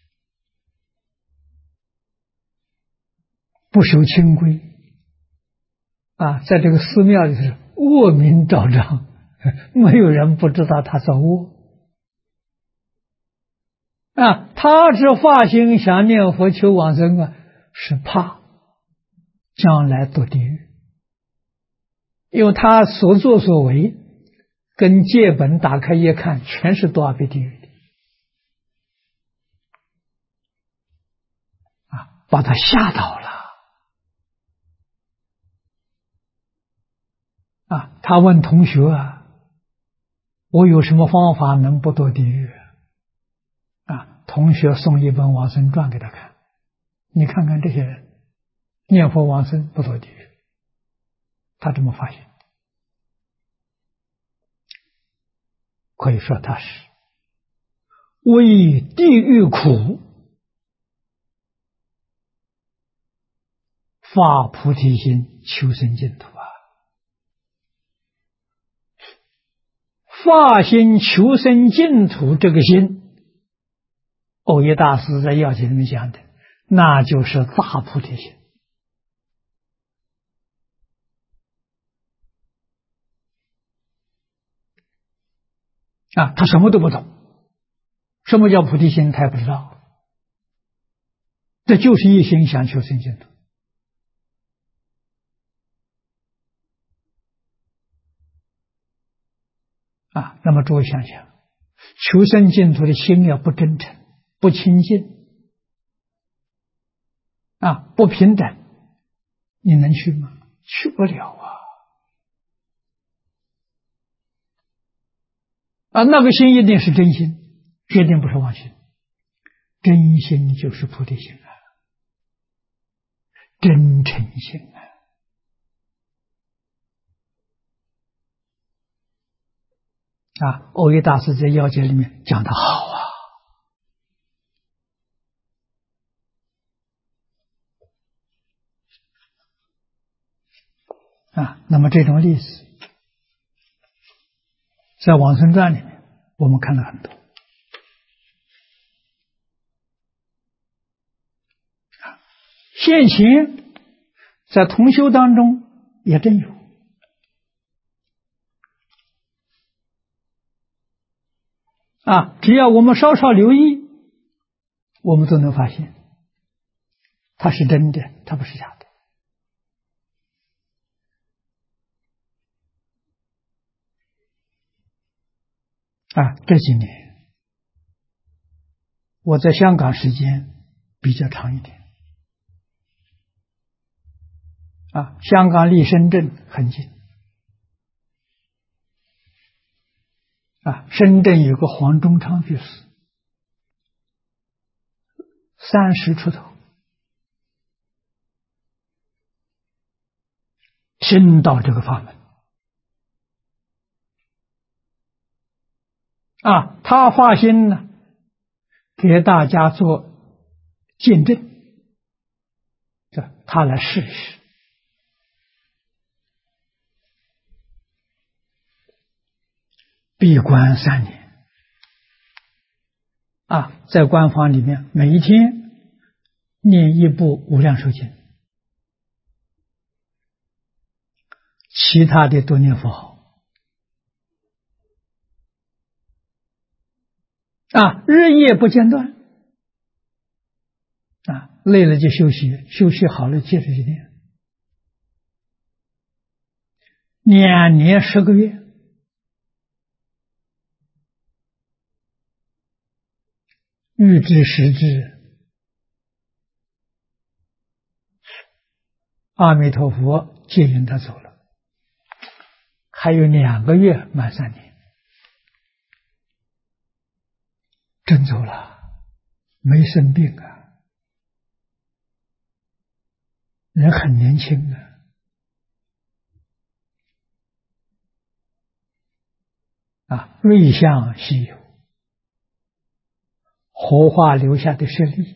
不守清规在这个寺庙里是恶名昭彰，没有人不知道他造恶他是发心想念佛求往生是怕将来堕地狱，因为他所作所为跟戒本打开一看，全是堕阿鼻地狱的把他吓倒了他问同学我有什么方法能不堕地狱同学送一本往生传给他看，你看看这些人念佛往生不堕地狱，他这么发现，可以说他是为地狱苦发菩提心求生净土发心求生净土这个心，藕益大师在要解里面讲的，那就是大菩提心他什么都不懂，什么叫菩提心他也不知道，这就是一心想求生净土那么诸位想想，求生净土的心要不真诚、不清净不平等，你能去吗？去不了那个心一定是真心，决定不是妄心。真心就是菩提心真诚心耦益大师在要解里面讲得好那么这种例子在《往生传》里面我们看了很多现行在同修当中也真有只要我们稍稍留意，我们都能发现它是真的，它不是假的这几年我在香港时间比较长一点香港离深圳很近深圳有个黄忠昌居士30出头，听到这个法门他发心呢，给大家做见证，他来试一试。闭关3年在关房里面每一天念1部无量寿经，其他的都念佛号日夜不间断累了就休息，休息好了接着去念，2年10个月，欲知时至，阿弥陀佛接引他走了，还有2个月满3年，真走了，没生病人很年轻瑞相稀有，活化留下的舍利，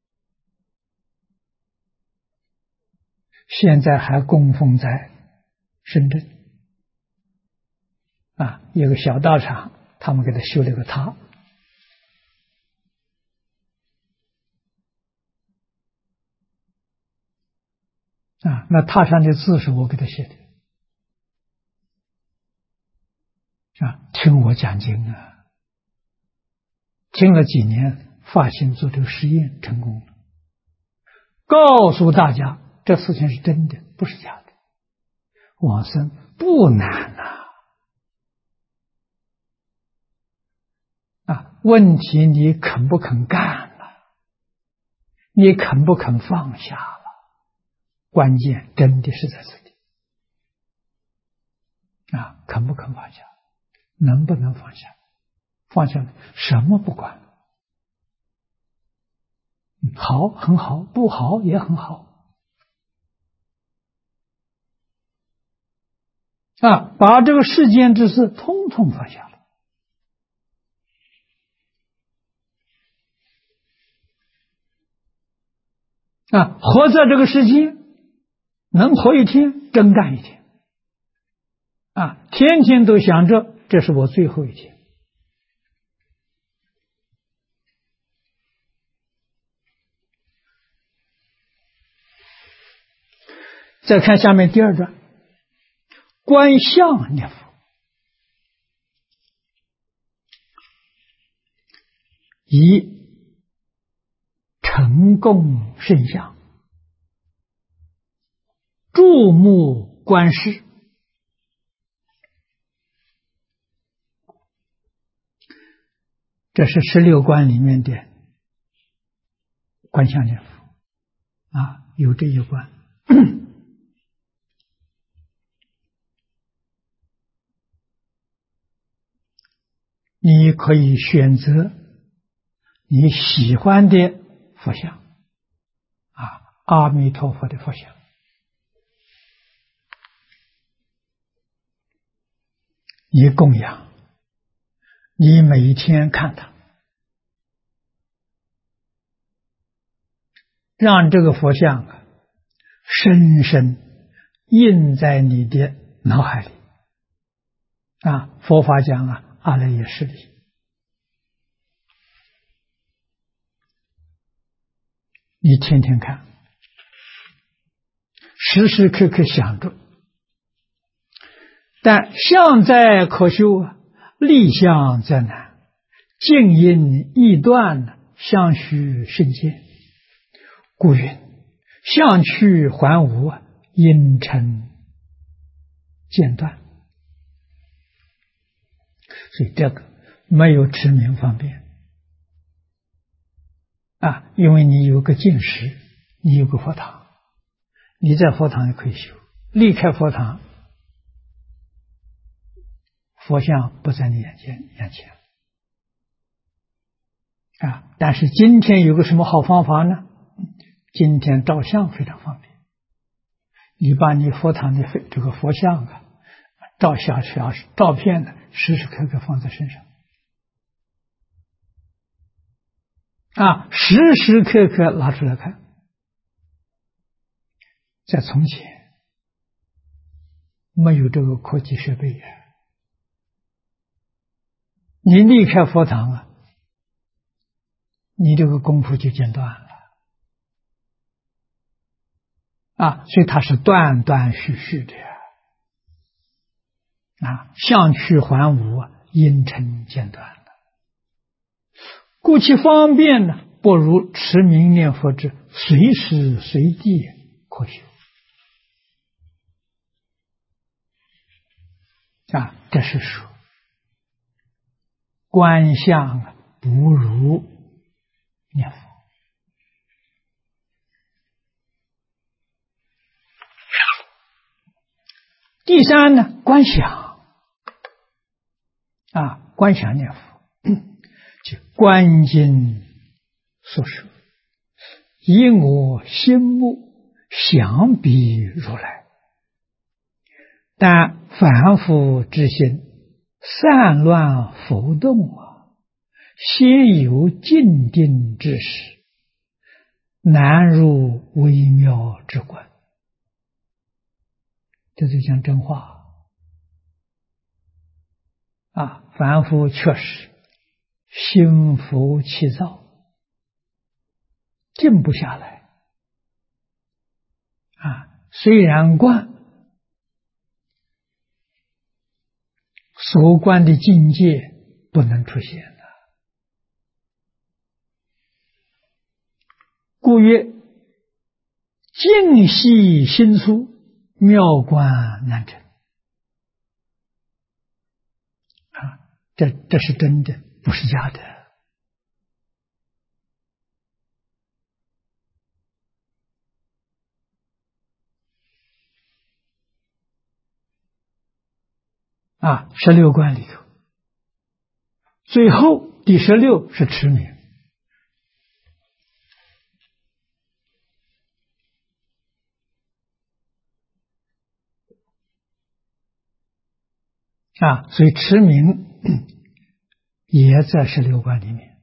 现在还供奉在深圳有个小道场，他们给他修了个塔那塔上的字是我给他写的听我讲经听了几年，发心做这个实验成功了，告诉大家这事情是真的，不是假的，往生不难问题你肯不肯干了，你肯不肯放下了，关键真的是在这里肯不肯放下，能不能放下，放下了什么不管，好很好，不好也很好把这个世间之事通通放下了活在这个世间能活一天真干一天天天都想着这是我最后一天。再看下面第2段，观相念佛，以成供圣像，注目观世， 这是16观里面的观想念佛啊，有这一关。你可以选择你喜欢的佛像啊，阿弥陀佛的佛像，你供养，你每一天看它，让这个佛像啊深深印在你的脑海里啊。佛法讲啊，阿赖耶识里，你天天看，时时刻刻想着。但相在可修啊，立相则难。静因易断，相须甚见。故云：相去还无，因尘渐断。所以这个没有持名方便啊，因为你有个净识，你有个佛堂，你在佛堂也可以修，离开佛堂，佛像不在你眼前啊。但是今天有个什么好方法呢？今天照相非常方便，你把你佛堂的这个佛像啊，照片呢，时时刻刻放在身上啊，时时刻刻拿出来看。在从前没有这个科技设备呀，你离开佛堂啊，你这个功夫就间断了啊，所以它是断断续续的啊，相去还无，因尘间断了。故其方便呢，不如持名念佛之，随时随地可修啊。这是说观相不如念佛。第三呢，观想啊，观想念佛，即观经所说，以我心目想彼如来。但凡夫之心散乱浮动啊，先有静定之时，难入微妙之观。这就讲真话啊！凡夫确实心浮气躁，静不下来啊。虽然观，所观的境界不能出现的。故曰：静息心粗，妙观难成啊！这是真的，不是假的啊！16观里头，最后第16是持名啊，所以持名也在16观里面。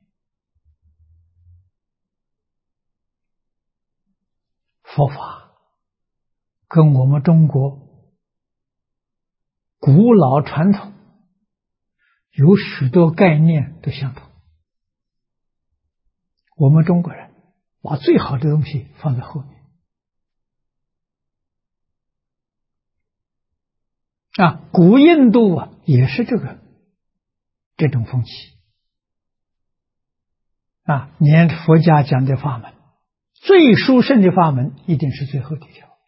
佛法跟我们中国古老传统有许多概念都相同。我们中国人把最好的东西放在后面啊，古印度啊也是这种风气啊。连佛家讲的法门，最殊胜的法门一定是最后的一条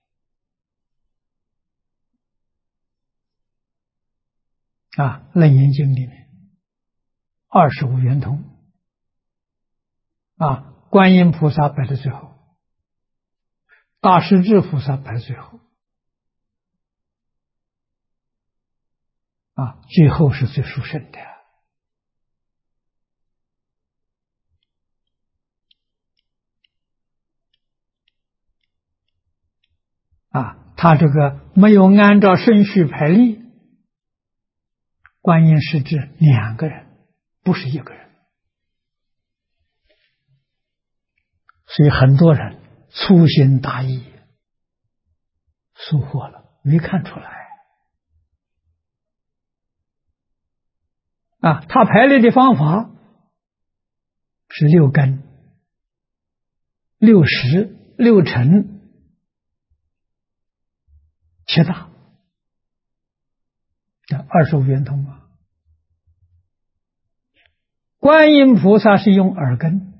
啊。《楞严经》里面25圆通观音菩萨摆在最后，大势至菩萨摆在最后，最后是最殊胜的。他这个没有按照顺序排列，观音是指2个人，不是1个人。所以很多人粗心大意，疏忽了，没看出来。他排列的方法是6根、6识、6尘、7大，25圆通观音菩萨是用耳根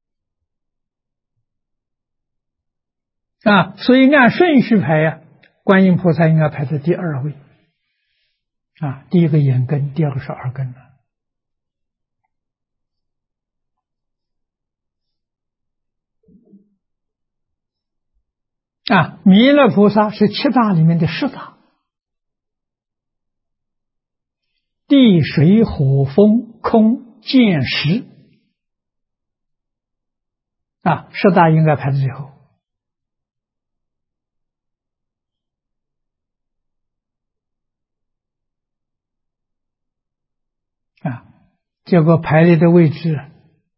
所以按顺序排观音菩萨应该排在第2位第一个眼根，第2个是耳根弥勒菩萨是7大里面的10大，地水火风空见识10大应该排在最后结果排列的位置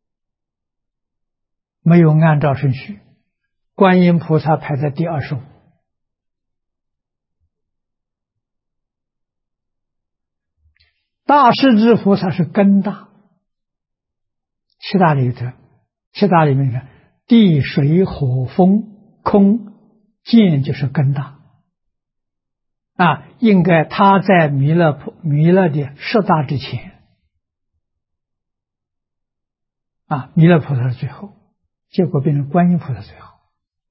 没有按照顺序，观音菩萨排在第25，大势至菩萨是根大，7大里面的地水火风空见就是根大应该他在弥勒的10大之前弥勒菩萨是最后，结果变成观音菩萨最后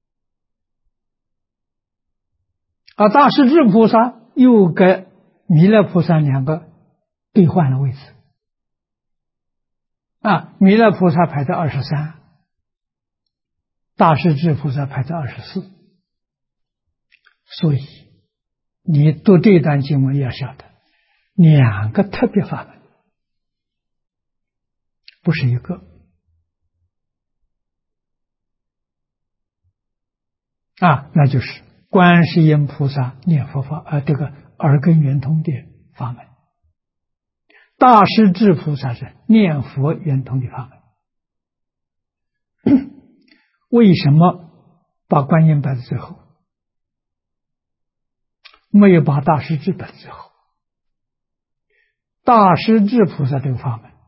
大势至菩萨又跟弥勒菩萨2个兑换了位置弥勒菩萨排在23，大势至菩萨排在24。所以你读这段经文要晓得2个特别法门，不是1个那就是观世音菩萨念佛法这个耳根圆通的法门，大势至菩萨是念佛圆通的法门。为什么把观音摆在最后，没有把大势至摆在最后？大势至菩萨这个法门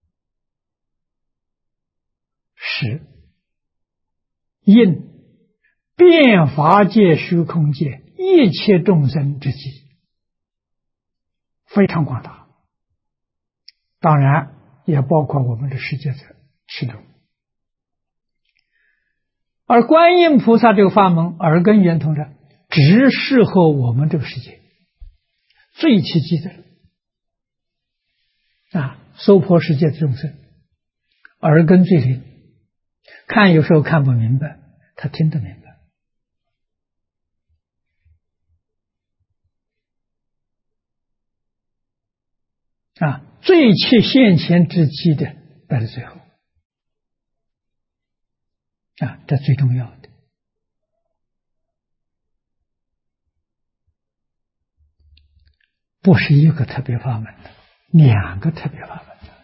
是应遍法界虚空界一切众生之际，非常广大，当然也包括我们的世界者其中。而观音菩萨这个法门耳根圆通的，只适合我们这个世界最契机的人娑婆世界的众生，耳根最灵，看有时候看不明白，他听得明白最切现前之机的摆在最后这最重要的。不是1个特别法门的，2个特别法门的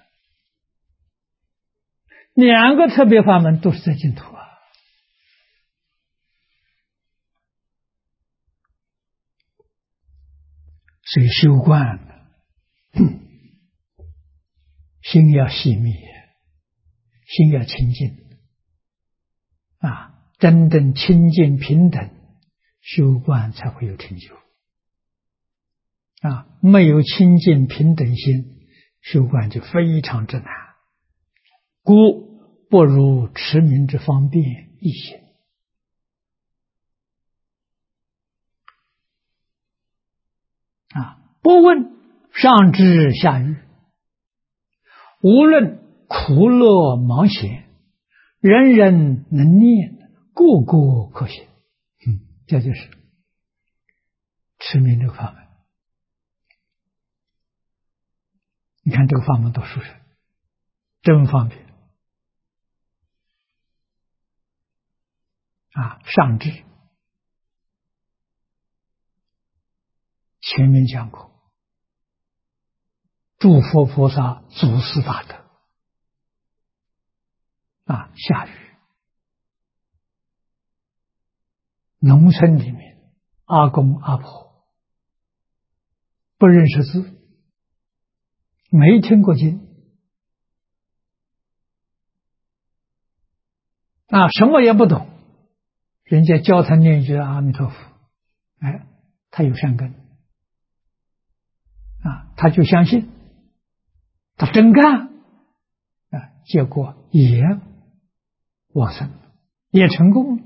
，2个特别法门都是在净土所以修观心要细密，心要清净真正清净平等，修观才会有成就没有清净平等心，修观就非常之难，故不如持名之方便易行不问上至下愚，无论苦乐忙险， 人人能念，个个可行。这就是持名这个法门。你看这个法门多殊胜，真方便啊！上智前面讲过，诸佛菩萨祖师大德啊，下雨农村里面，阿公阿婆不认识字，没听过经啊，什么也不懂，人家教他念一句阿弥陀佛，哎，他有善根啊，他就相信，他真干啊，结果也往生，也成功了。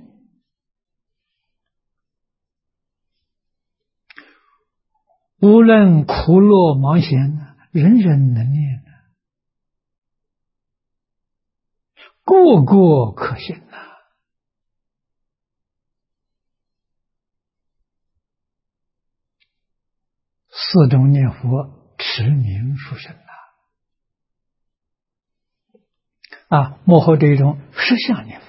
无论苦乐忙闲，人人能念，个个可行啊！四种念佛，持名殊胜啊！幕后这一种实相念佛，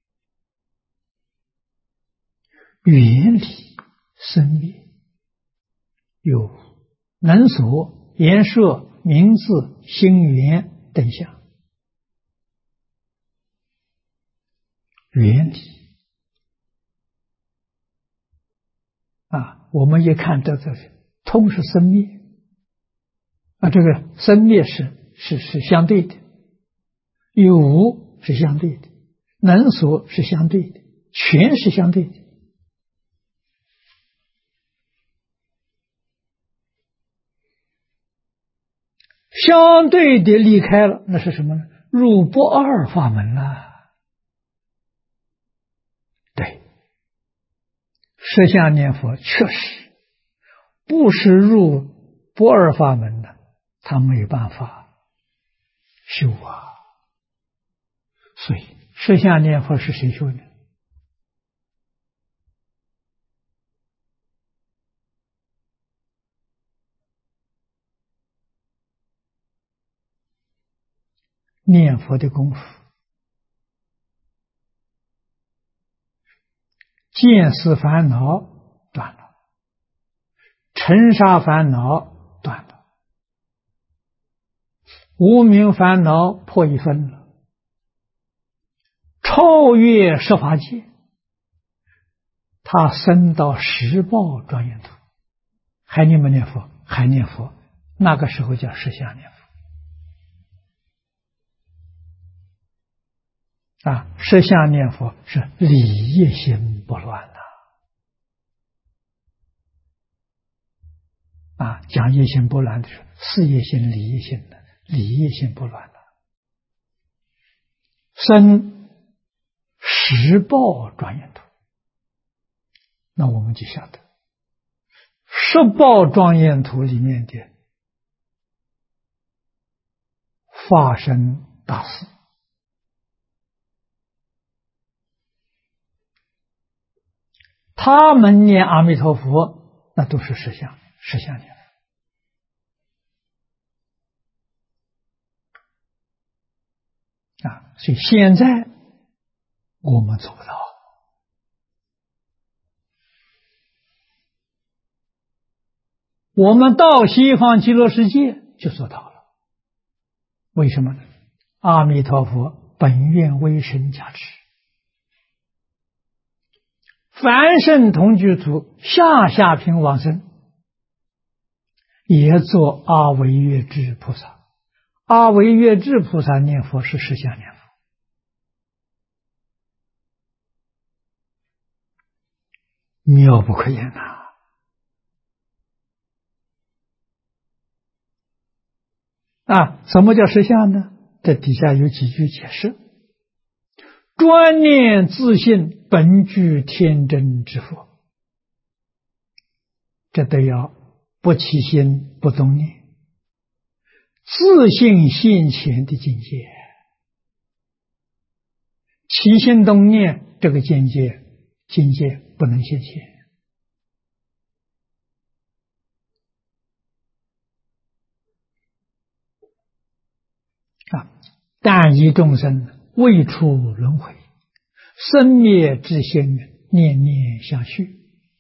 原理深密，有能所、言说、名字、心缘等相，原理啊！我们一看这通是生灭啊，这个生灭是相对的，有无是相对的，能所是相对的，全是相对的。相对的离开了，那是什么呢？入不二法门了。对，实相念佛确实不是入不二法门的，他没办法修啊。所以实相念佛是谁修的？念佛的功夫，见思烦恼断了，尘沙烦恼断了，无明烦恼破一分了，超越十法界，他升到十报庄严土，还念不念佛？还念佛，那个时候叫实相念佛啊！实相念佛是理业心不乱的啊！讲业心不乱的是事业心、理业心的，理业心不乱的，生十报庄严土。那我们就晓得，十报庄严土里面的法身大士，他们念阿弥陀佛，那都是实相念啊。所以现在我们做不到。我们到西方极乐世界就做到了，为什么呢？阿弥陀佛本愿威神加持，凡圣同居土下品往生，也做阿惟越致菩萨。阿惟越致菩萨念佛是实相念佛，妙不可言呐！什么叫实相呢？这底下有几句解释：专念自信，本具天真之佛，这都要不起心不动念，自信现前的境界， 起心动念这个境界不能现前啊！但以众生未出轮回，生灭之心念念相续，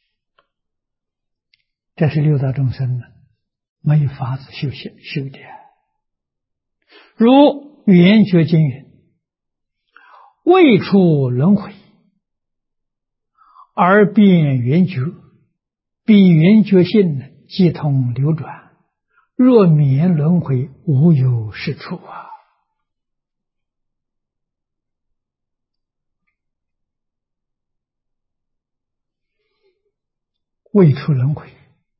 这是六道众生呢没法子修的。如圆觉经云：未出轮回而变圆觉，彼圆觉性即通流转，若免轮回，无有是处啊！未出轮回，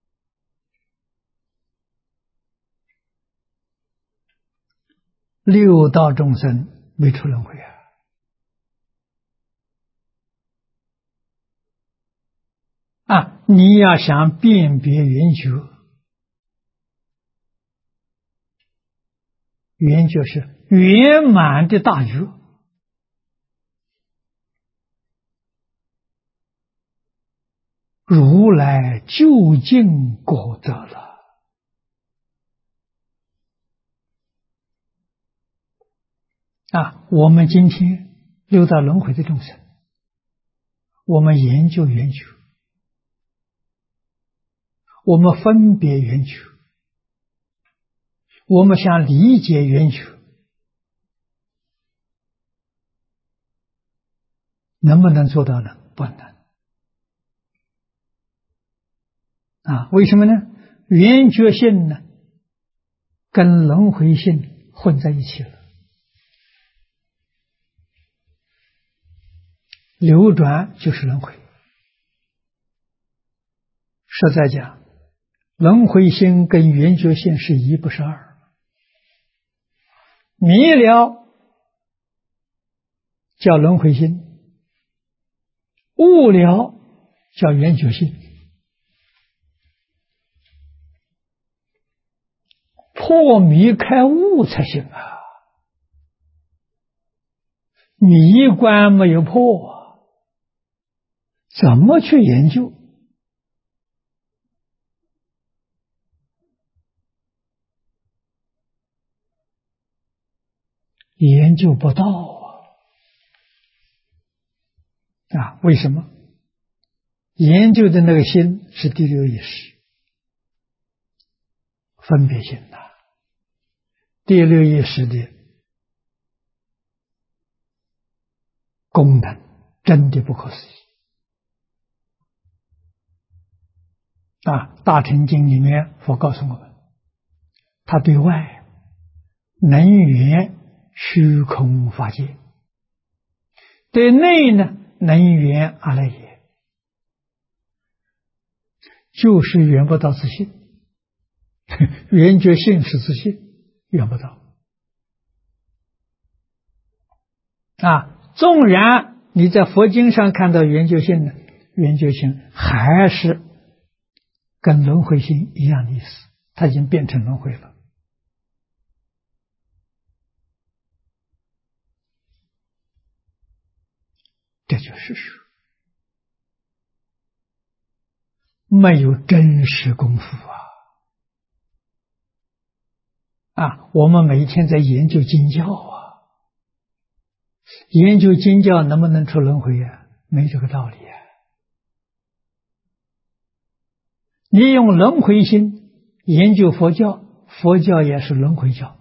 六道众生未出轮回你要想辨别圆觉，圆觉是圆满的大觉，如来究竟果得了我们今天六道轮回的众生，我们研究圆觉，我们分别圆觉，我们想理解圆觉，能不能做到呢？不能为什么呢？圆觉性呢跟轮回性混在一起了，流转就是轮回。实在讲，轮回心跟圆觉性是一，不是二。迷了叫轮回心，悟了叫圆觉性。破迷开悟才行啊！迷关没有破怎么去研究？研究不到为什么？研究的那个心是第六意识，分别心第六意识的功能真的不可思议大乘经里面佛告诉我们，他对外能圆虚空法界，对内呢能圆阿赖耶，就是圆不到自信圆觉性是自信，圆不到纵然你在佛经上看到圆觉性呢，圆觉性还是跟轮回性一样的意思，它已经变成轮回了。这就是说没有真实功夫我们每一天在研究经教研究经教能不能出轮回没这个道理你用轮回心研究佛教，佛教也是轮回教。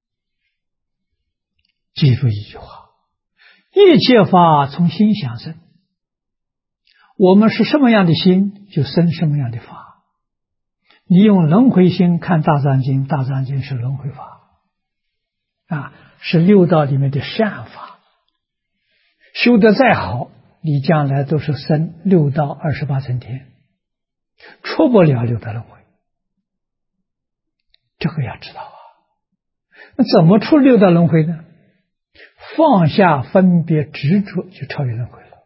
记住一句话，一切法从心想生，我们是什么样的心就生什么样的法。你用轮回心看大藏经，大藏经是轮回法是六道里面的善法，修得再好，你将来都是生六道28层天，出不了六道轮回，这个要知道那怎么出六道轮回呢？放下分别执着就超越轮回了，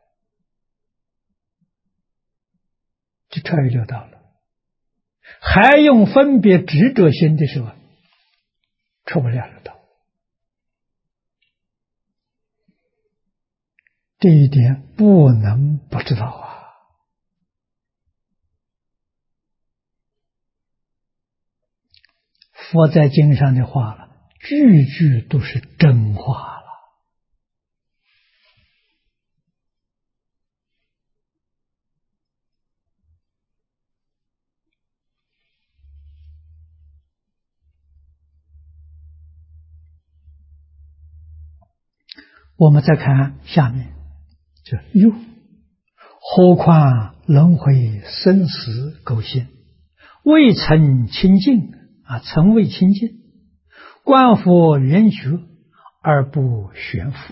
就超越六道了。还用分别执着心的时候，出不了六道这一点不能不知道啊！佛在经上的话了，句句都是真话了。我们再看下面，就又何况轮回生死苟现，未曾清净曾未清净，观佛圆觉而不悬浮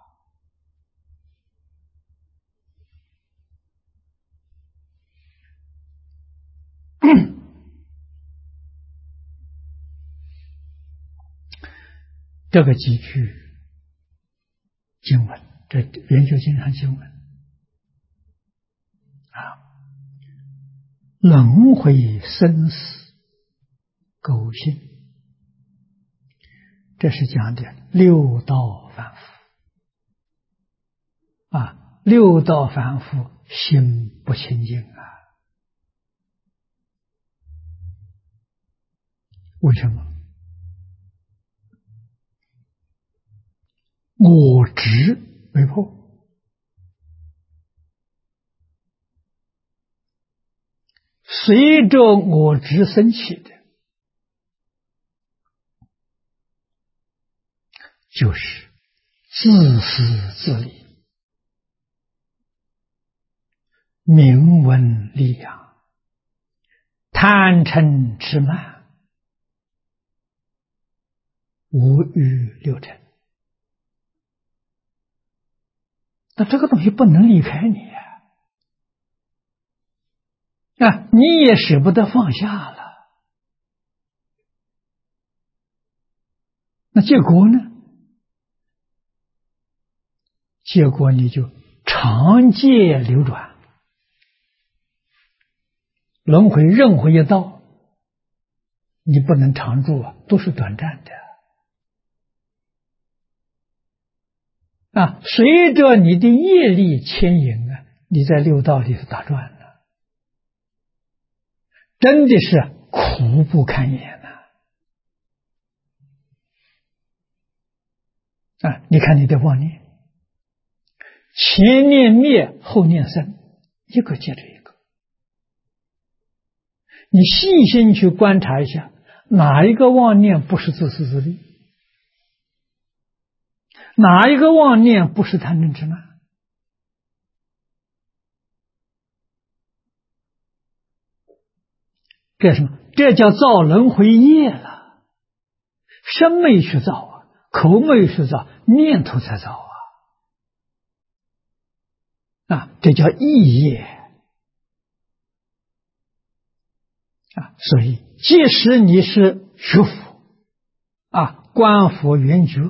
这个几句经文，这圆觉经上经文轮回生死苟现，这是讲的六道凡夫六道凡夫心不清净为什么？我执为破，随着我执生起的，就是自私自利、名闻利养、贪嗔痴慢、五欲六尘。那这个东西不能离开你你也舍不得放下了。那结果呢？结果你就常界流转，轮回任何一道，你不能常住都是短暂的随着你的业力牵引你在六道里头打转了，真的是苦不堪言你看你的妄念，前念灭，后念生，一个接着一个。你细心去观察一下，哪一个妄念不是自私自利？哪一个妄念不是贪嗔痴慢？这是什么？这叫造轮回业了。身没去造口没去造，念头才造这叫意业所以即使你是学佛观佛圆觉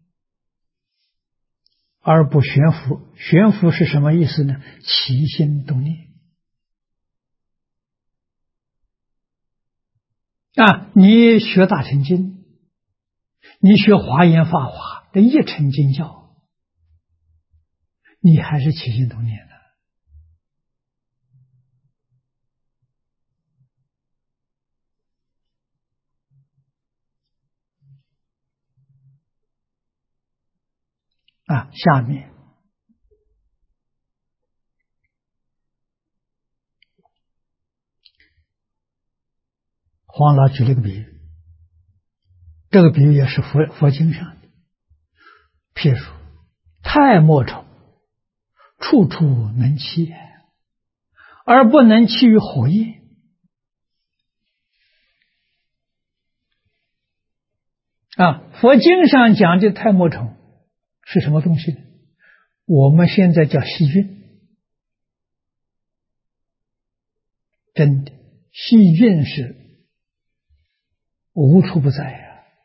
而不悬浮，悬浮是什么意思呢？起心动念你学大乘经，你学华严法华的一乘经教，你还是起心动念的下面黄老举了个比喻，这个比喻也是佛经上的。譬如太末丑，处处能起，而不能起于火焰。佛经上讲的太末丑是什么东西呢？我们现在叫细菌，真的细菌是无处不在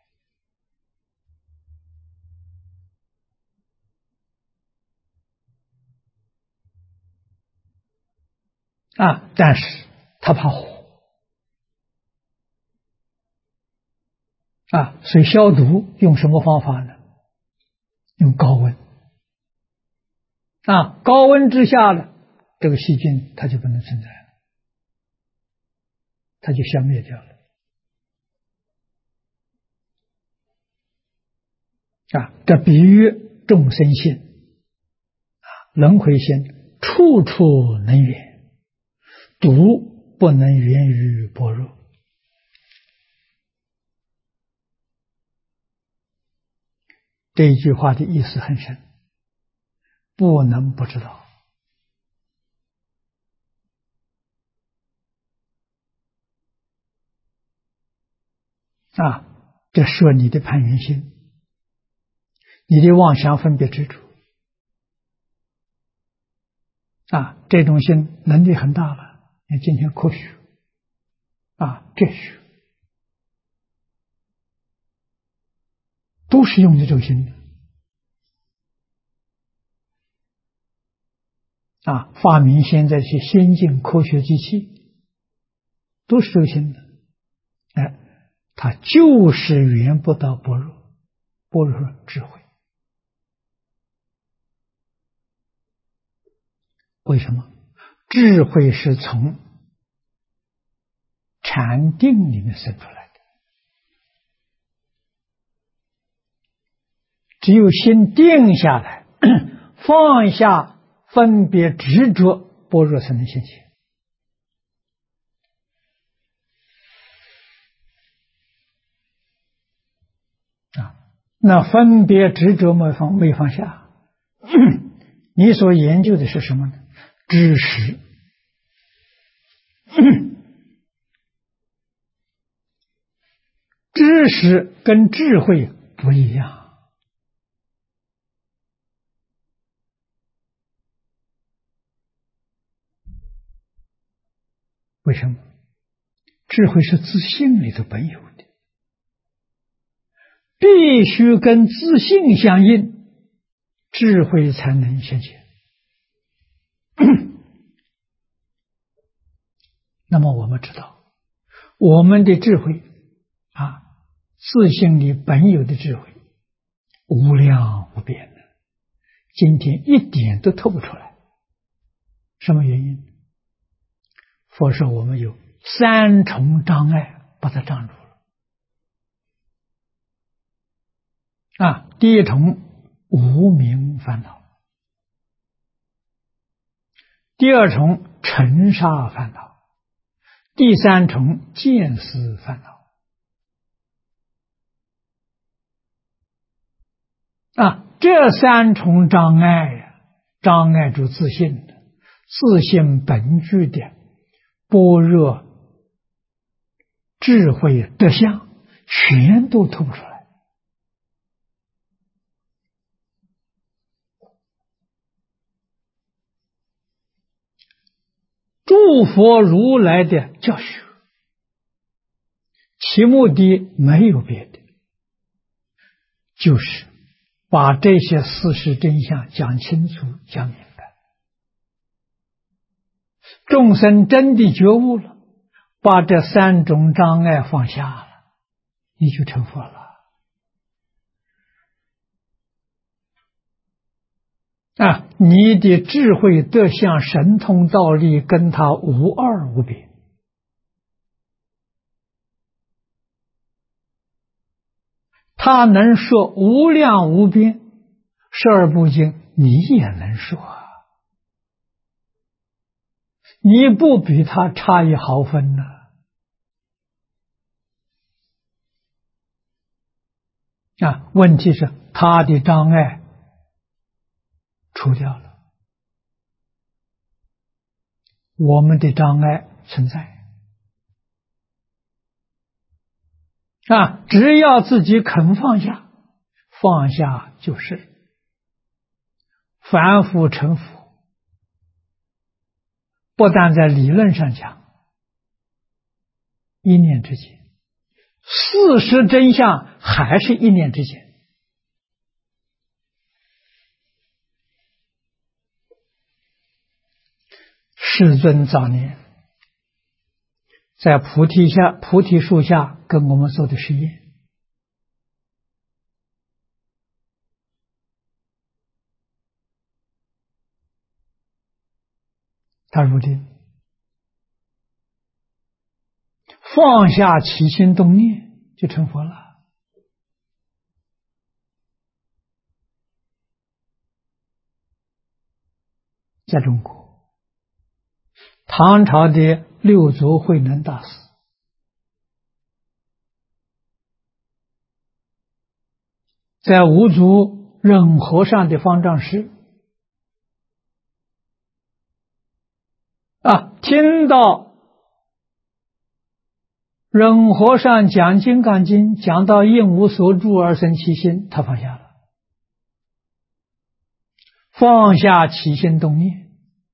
但是它怕火所以消毒用什么方法呢？用高温高温之下呢，这个细菌它就不能存在了，它就消灭掉了。这比喻众生性，轮回性，处处能缘，独不能缘于般若。这一句话的意思很深，不能不知道。这说你的攀缘心，你的妄想分别执着，这种心能力很大了。你今天科学哲学都是用的这个心的发明现在些先进科学机器都是这个心的，它就是缘不到般若，般若智慧。为什么？智慧是从禅定里面生出来的，只有心定下来，放下分别执着，般若才能现前。那分别执着没放下，你所研究的是什么呢？知识。知识跟智慧不一样。为什么？智慧是自性里头本有的，必须跟自性相应，智慧才能现前。那么我们知道，我们的智慧自性里本有的智慧无量无边的，今天一点都透不出来。什么原因？佛说我们有三重障碍把它障住了。第一重无明烦恼，第二重尘沙烦恼，第三重见思烦恼。这三重障碍障碍住自性的，自性本具的般若智慧德相，全都透不出来。诸佛如来的教学，其目的没有别的，就是把这些事实真相讲清楚讲明白。众生真的觉悟了，把这三种障碍放下了，你就成佛了。你的智慧德相神通道力跟他无二无别。他能说无量无边十二部经，你也能说你不比他差一毫分呢。问题是他的障碍除掉了，我们的障碍存在。只要自己肯放下，放下就是凡夫成佛。不但在理论上讲，一念之间，事实真相还是一念之间。世尊早年在菩提树下跟我们做的实验， 他入定，放下起心动念就成佛了。在中国，唐朝的六祖慧能大师在五祖忍和尚的方丈室听到忍和尚讲《金刚经》，讲到应无所住而生其心，他放下了，放下起心动念，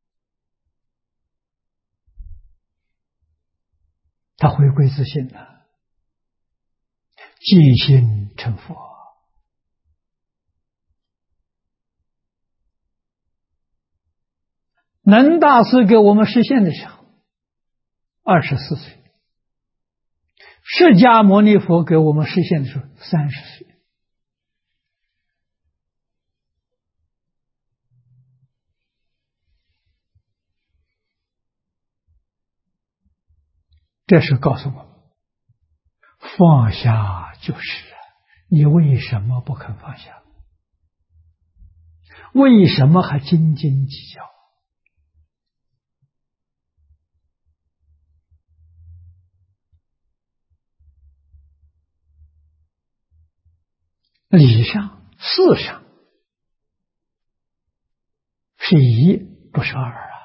他回归自信了，即心成佛。能大师给我们实现的时候，24岁；释迦牟尼佛给我们实现的时候，30岁。这是告诉我们，放下就是了。你为什么不肯放下？为什么还斤斤计较？理上、事上是一，不是二啊。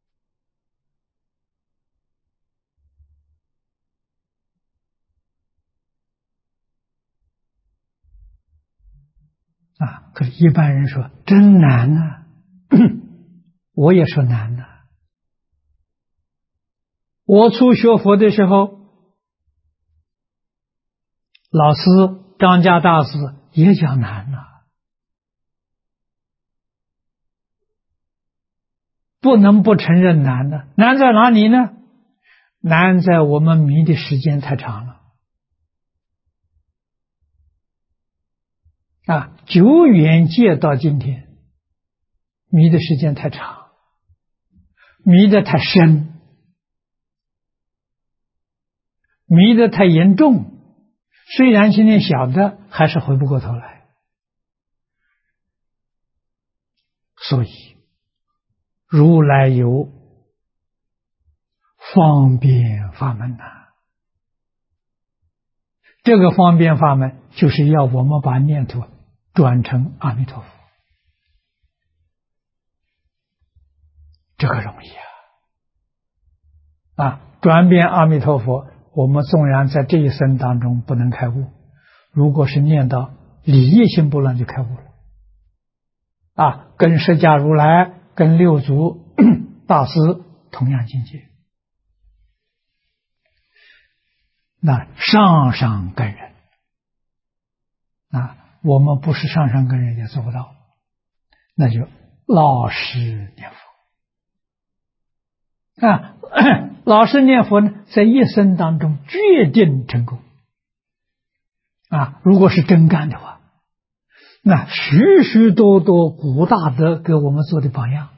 可是一般人说真难啊，我也说难啊。我初学佛的时候，老师张家大师也讲难啊，不能不承认难的。难在哪里呢？难在我们迷的时间太长了。久远界到今天，迷的时间太长，迷得太深，迷得太严重，虽然今天晓得，还是回不过头来。所以如来有方便法门这个方便法门就是要我们把念头转成阿弥陀佛，这个容易转变阿弥陀佛，我们纵然在这一生当中不能开悟，如果是念到理业心不乱就开悟了跟释迦如来跟六祖大师同样境界。那上上根人我们不是上上根人也做不到，那就老实念佛老实念佛呢，在一生当中决定成功如果是真干的话，那许许多多古大德给我们做的榜样，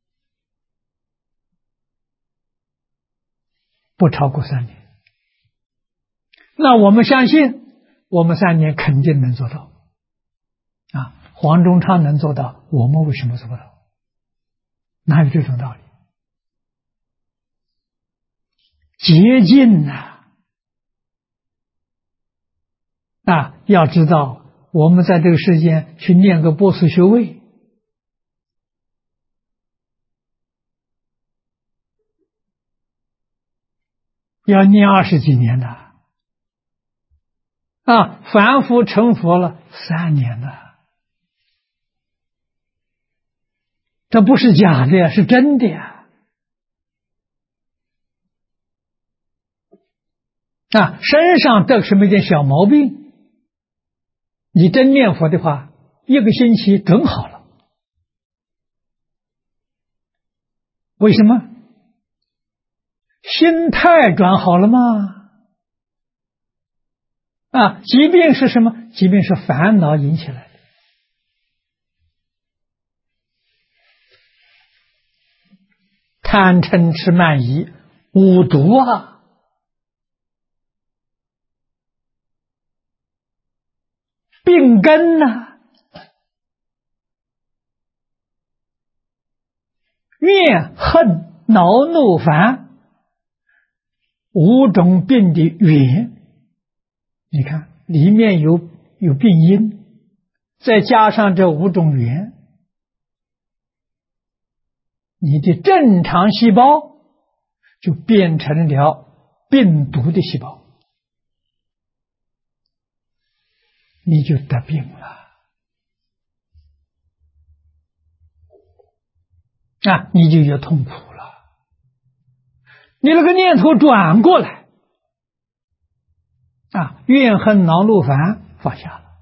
不超过3年。那我们相信，我们3年肯定能做到黄宗昌能做到，我们为什么做不到？哪有这种道理？捷径要知道我们在这个世间去念个波斯学位，要念20几年的凡夫成佛了3年了，这不是假的，是真的身上得什么一点小毛病，你真念佛的话，1个星期准好了。为什么？心态转好了吗？疾病是什么？疾病是烦恼引起来的。 贪嗔痴慢疑五毒啊！病根呐、怨恨恼怒烦五种病的源，你看里面有病因，再加上这五种缘，你的正常细胞就变成了病毒的细胞，你就得病了啊，你就有痛苦了。你那个念头转过来啊，怨恨恼怒烦放下了，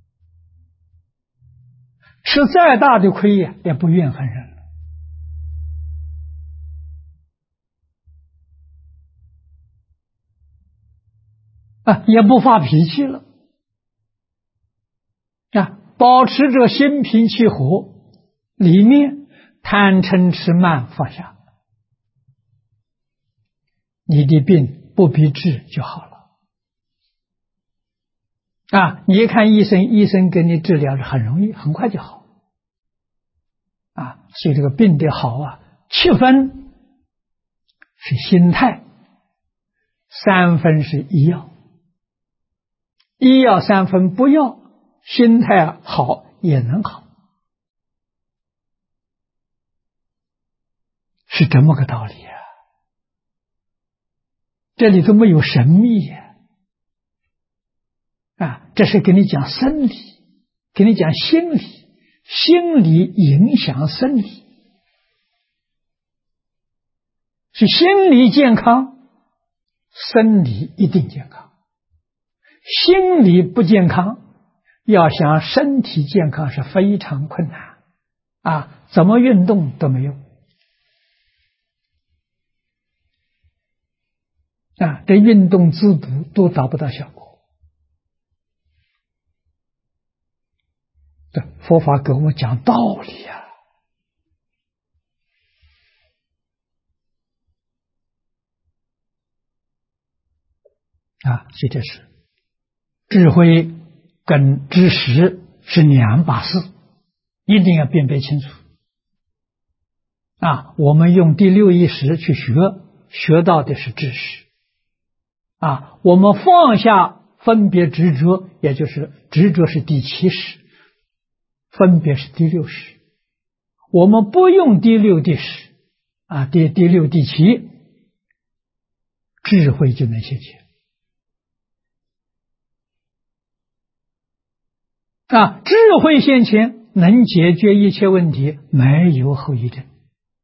吃再大的亏呀，也不怨恨人了啊，也不发脾气了啊，保持着心平气和，里面贪嗔痴慢放下，你的病不必治就好了啊！你一看医生，医生给你治疗是很容易，很快就好啊。所以这个病的好啊，7分是心态，3分是医药，医药3分不要，心态好也能好，是这么个道理啊。这里头没有神秘啊，这是给你讲生理，给你讲心理，心理影响生理，是心理健康，生理一定健康。心理不健康，要想身体健康是非常困难啊，怎么运动都没用啊，这运动滋补都达不到效果。这佛法给我们讲道理啊，所以这是智慧跟知识是2把事，一定要辨别清楚啊。我们用第6意识去学到的是知识啊，我们放下分别执着，也就是执着是第7识，分别是第6识，我们不用第6、第10啊，第6、第7，智慧就能现前啊，智慧现前能解决一切问题，没有后遗症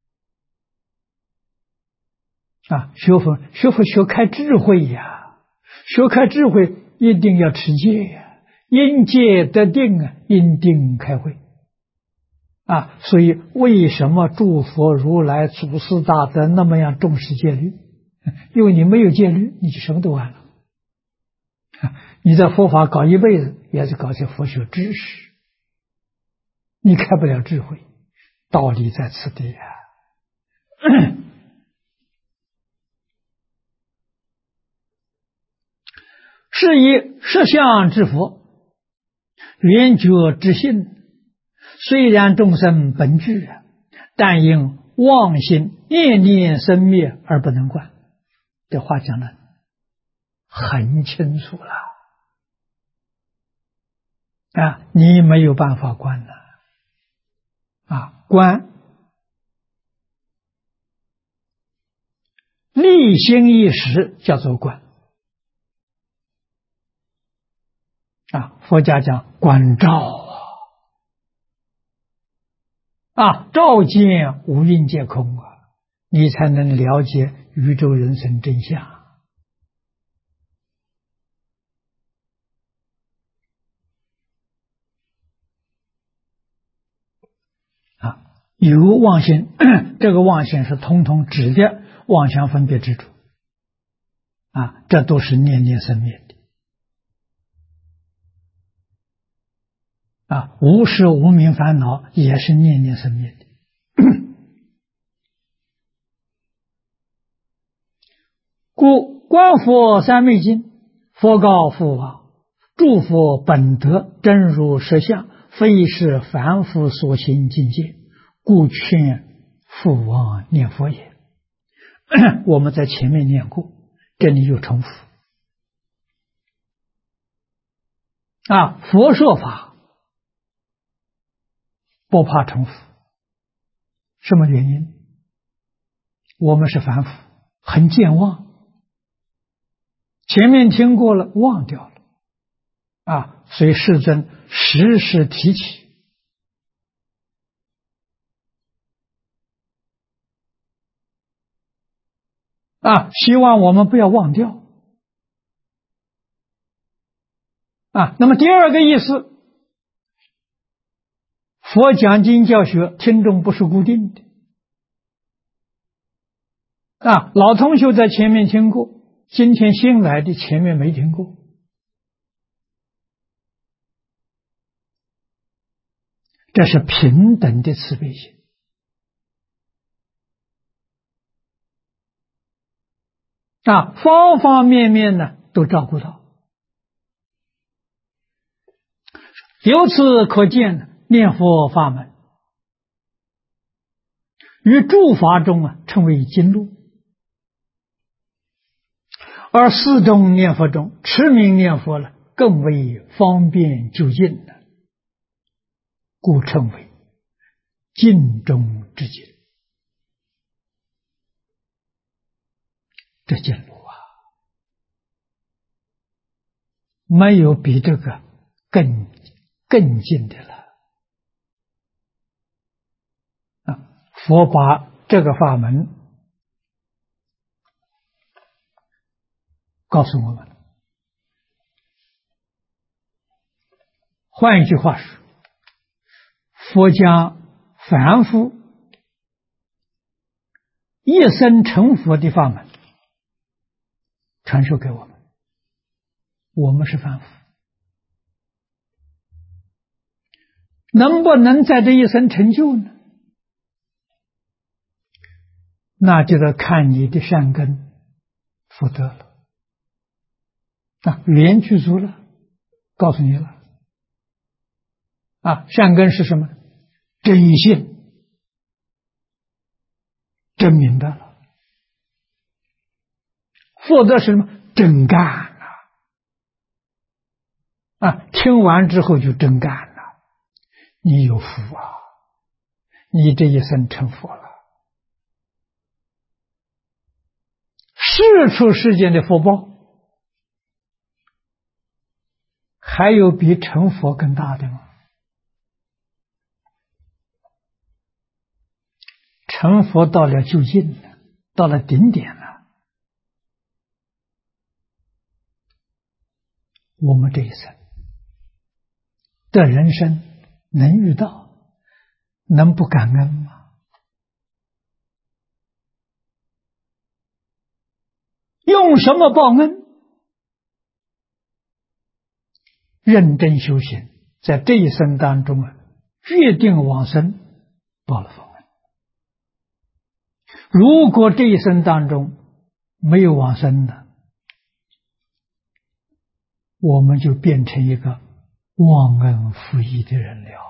啊。学佛学开智慧呀，学开智慧一定要持戒呀，因戒得定啊，因定开慧啊。所以为什么诸佛如来祖师大德那么样重视戒律？因为你没有戒律，你就什么都完了。你在佛法搞一辈子，也是搞些佛学知识，你开不了智慧，道理在此地啊。是以实相之佛，圆觉之性，虽然众生本具，但因妄心念念生灭而不能观。这话讲的很清楚了啊，你没有办法观了啊，观立心一时叫做观啊，佛家讲观照啊，照见五蕴皆空啊，你才能了解宇宙人生真相啊。有妄心，这个妄心是统统指的妄想分别执着啊，这都是念念生灭的啊，无始无明烦恼也是念念生灭的故观佛三昧经，佛告父王：诸佛本德真如实相，非是凡夫所行境界，故劝父王念佛也。我们在前面念过，这里又重复。佛说法不怕重复，什么原因？我们是凡夫，很健忘，前面听过了，忘掉了所以世尊时时提起。希望我们不要忘掉。那么第二个意思，佛讲经教学，听众不是固定的。老同学在前面听过，今天新来的前面没听过。这是平等的慈悲心。方方面面呢都照顾到。由此可见，念佛法门于诸法中称为经路，而四种念佛中，持名念佛了更为方便就近的，故称为尽中之经。这经路没有比这个更近的了。佛把这个法门告诉我们。换一句话说，佛将凡夫一生成佛的法门传授给我们。我们是凡夫，能不能在这一生成就呢？那就得看你的善根福德了。缘具足了，告诉你了。善根是什么？真信，真明白了。福德是什么？真干听完之后就真干了，你有福你这一生成佛了。世出世间的福报，还有比成佛更大的吗？成佛到了究竟了，到了顶点了。我们这一生的人生能遇到，能不感恩吗？用什么报恩？认真修行，在这一生当中决定往生，报了佛恩。如果这一生当中没有往生的，我们就变成一个忘恩负义的人了，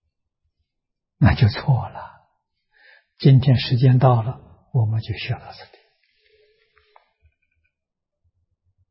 那就错了。今天时间到了，我们就学到这里。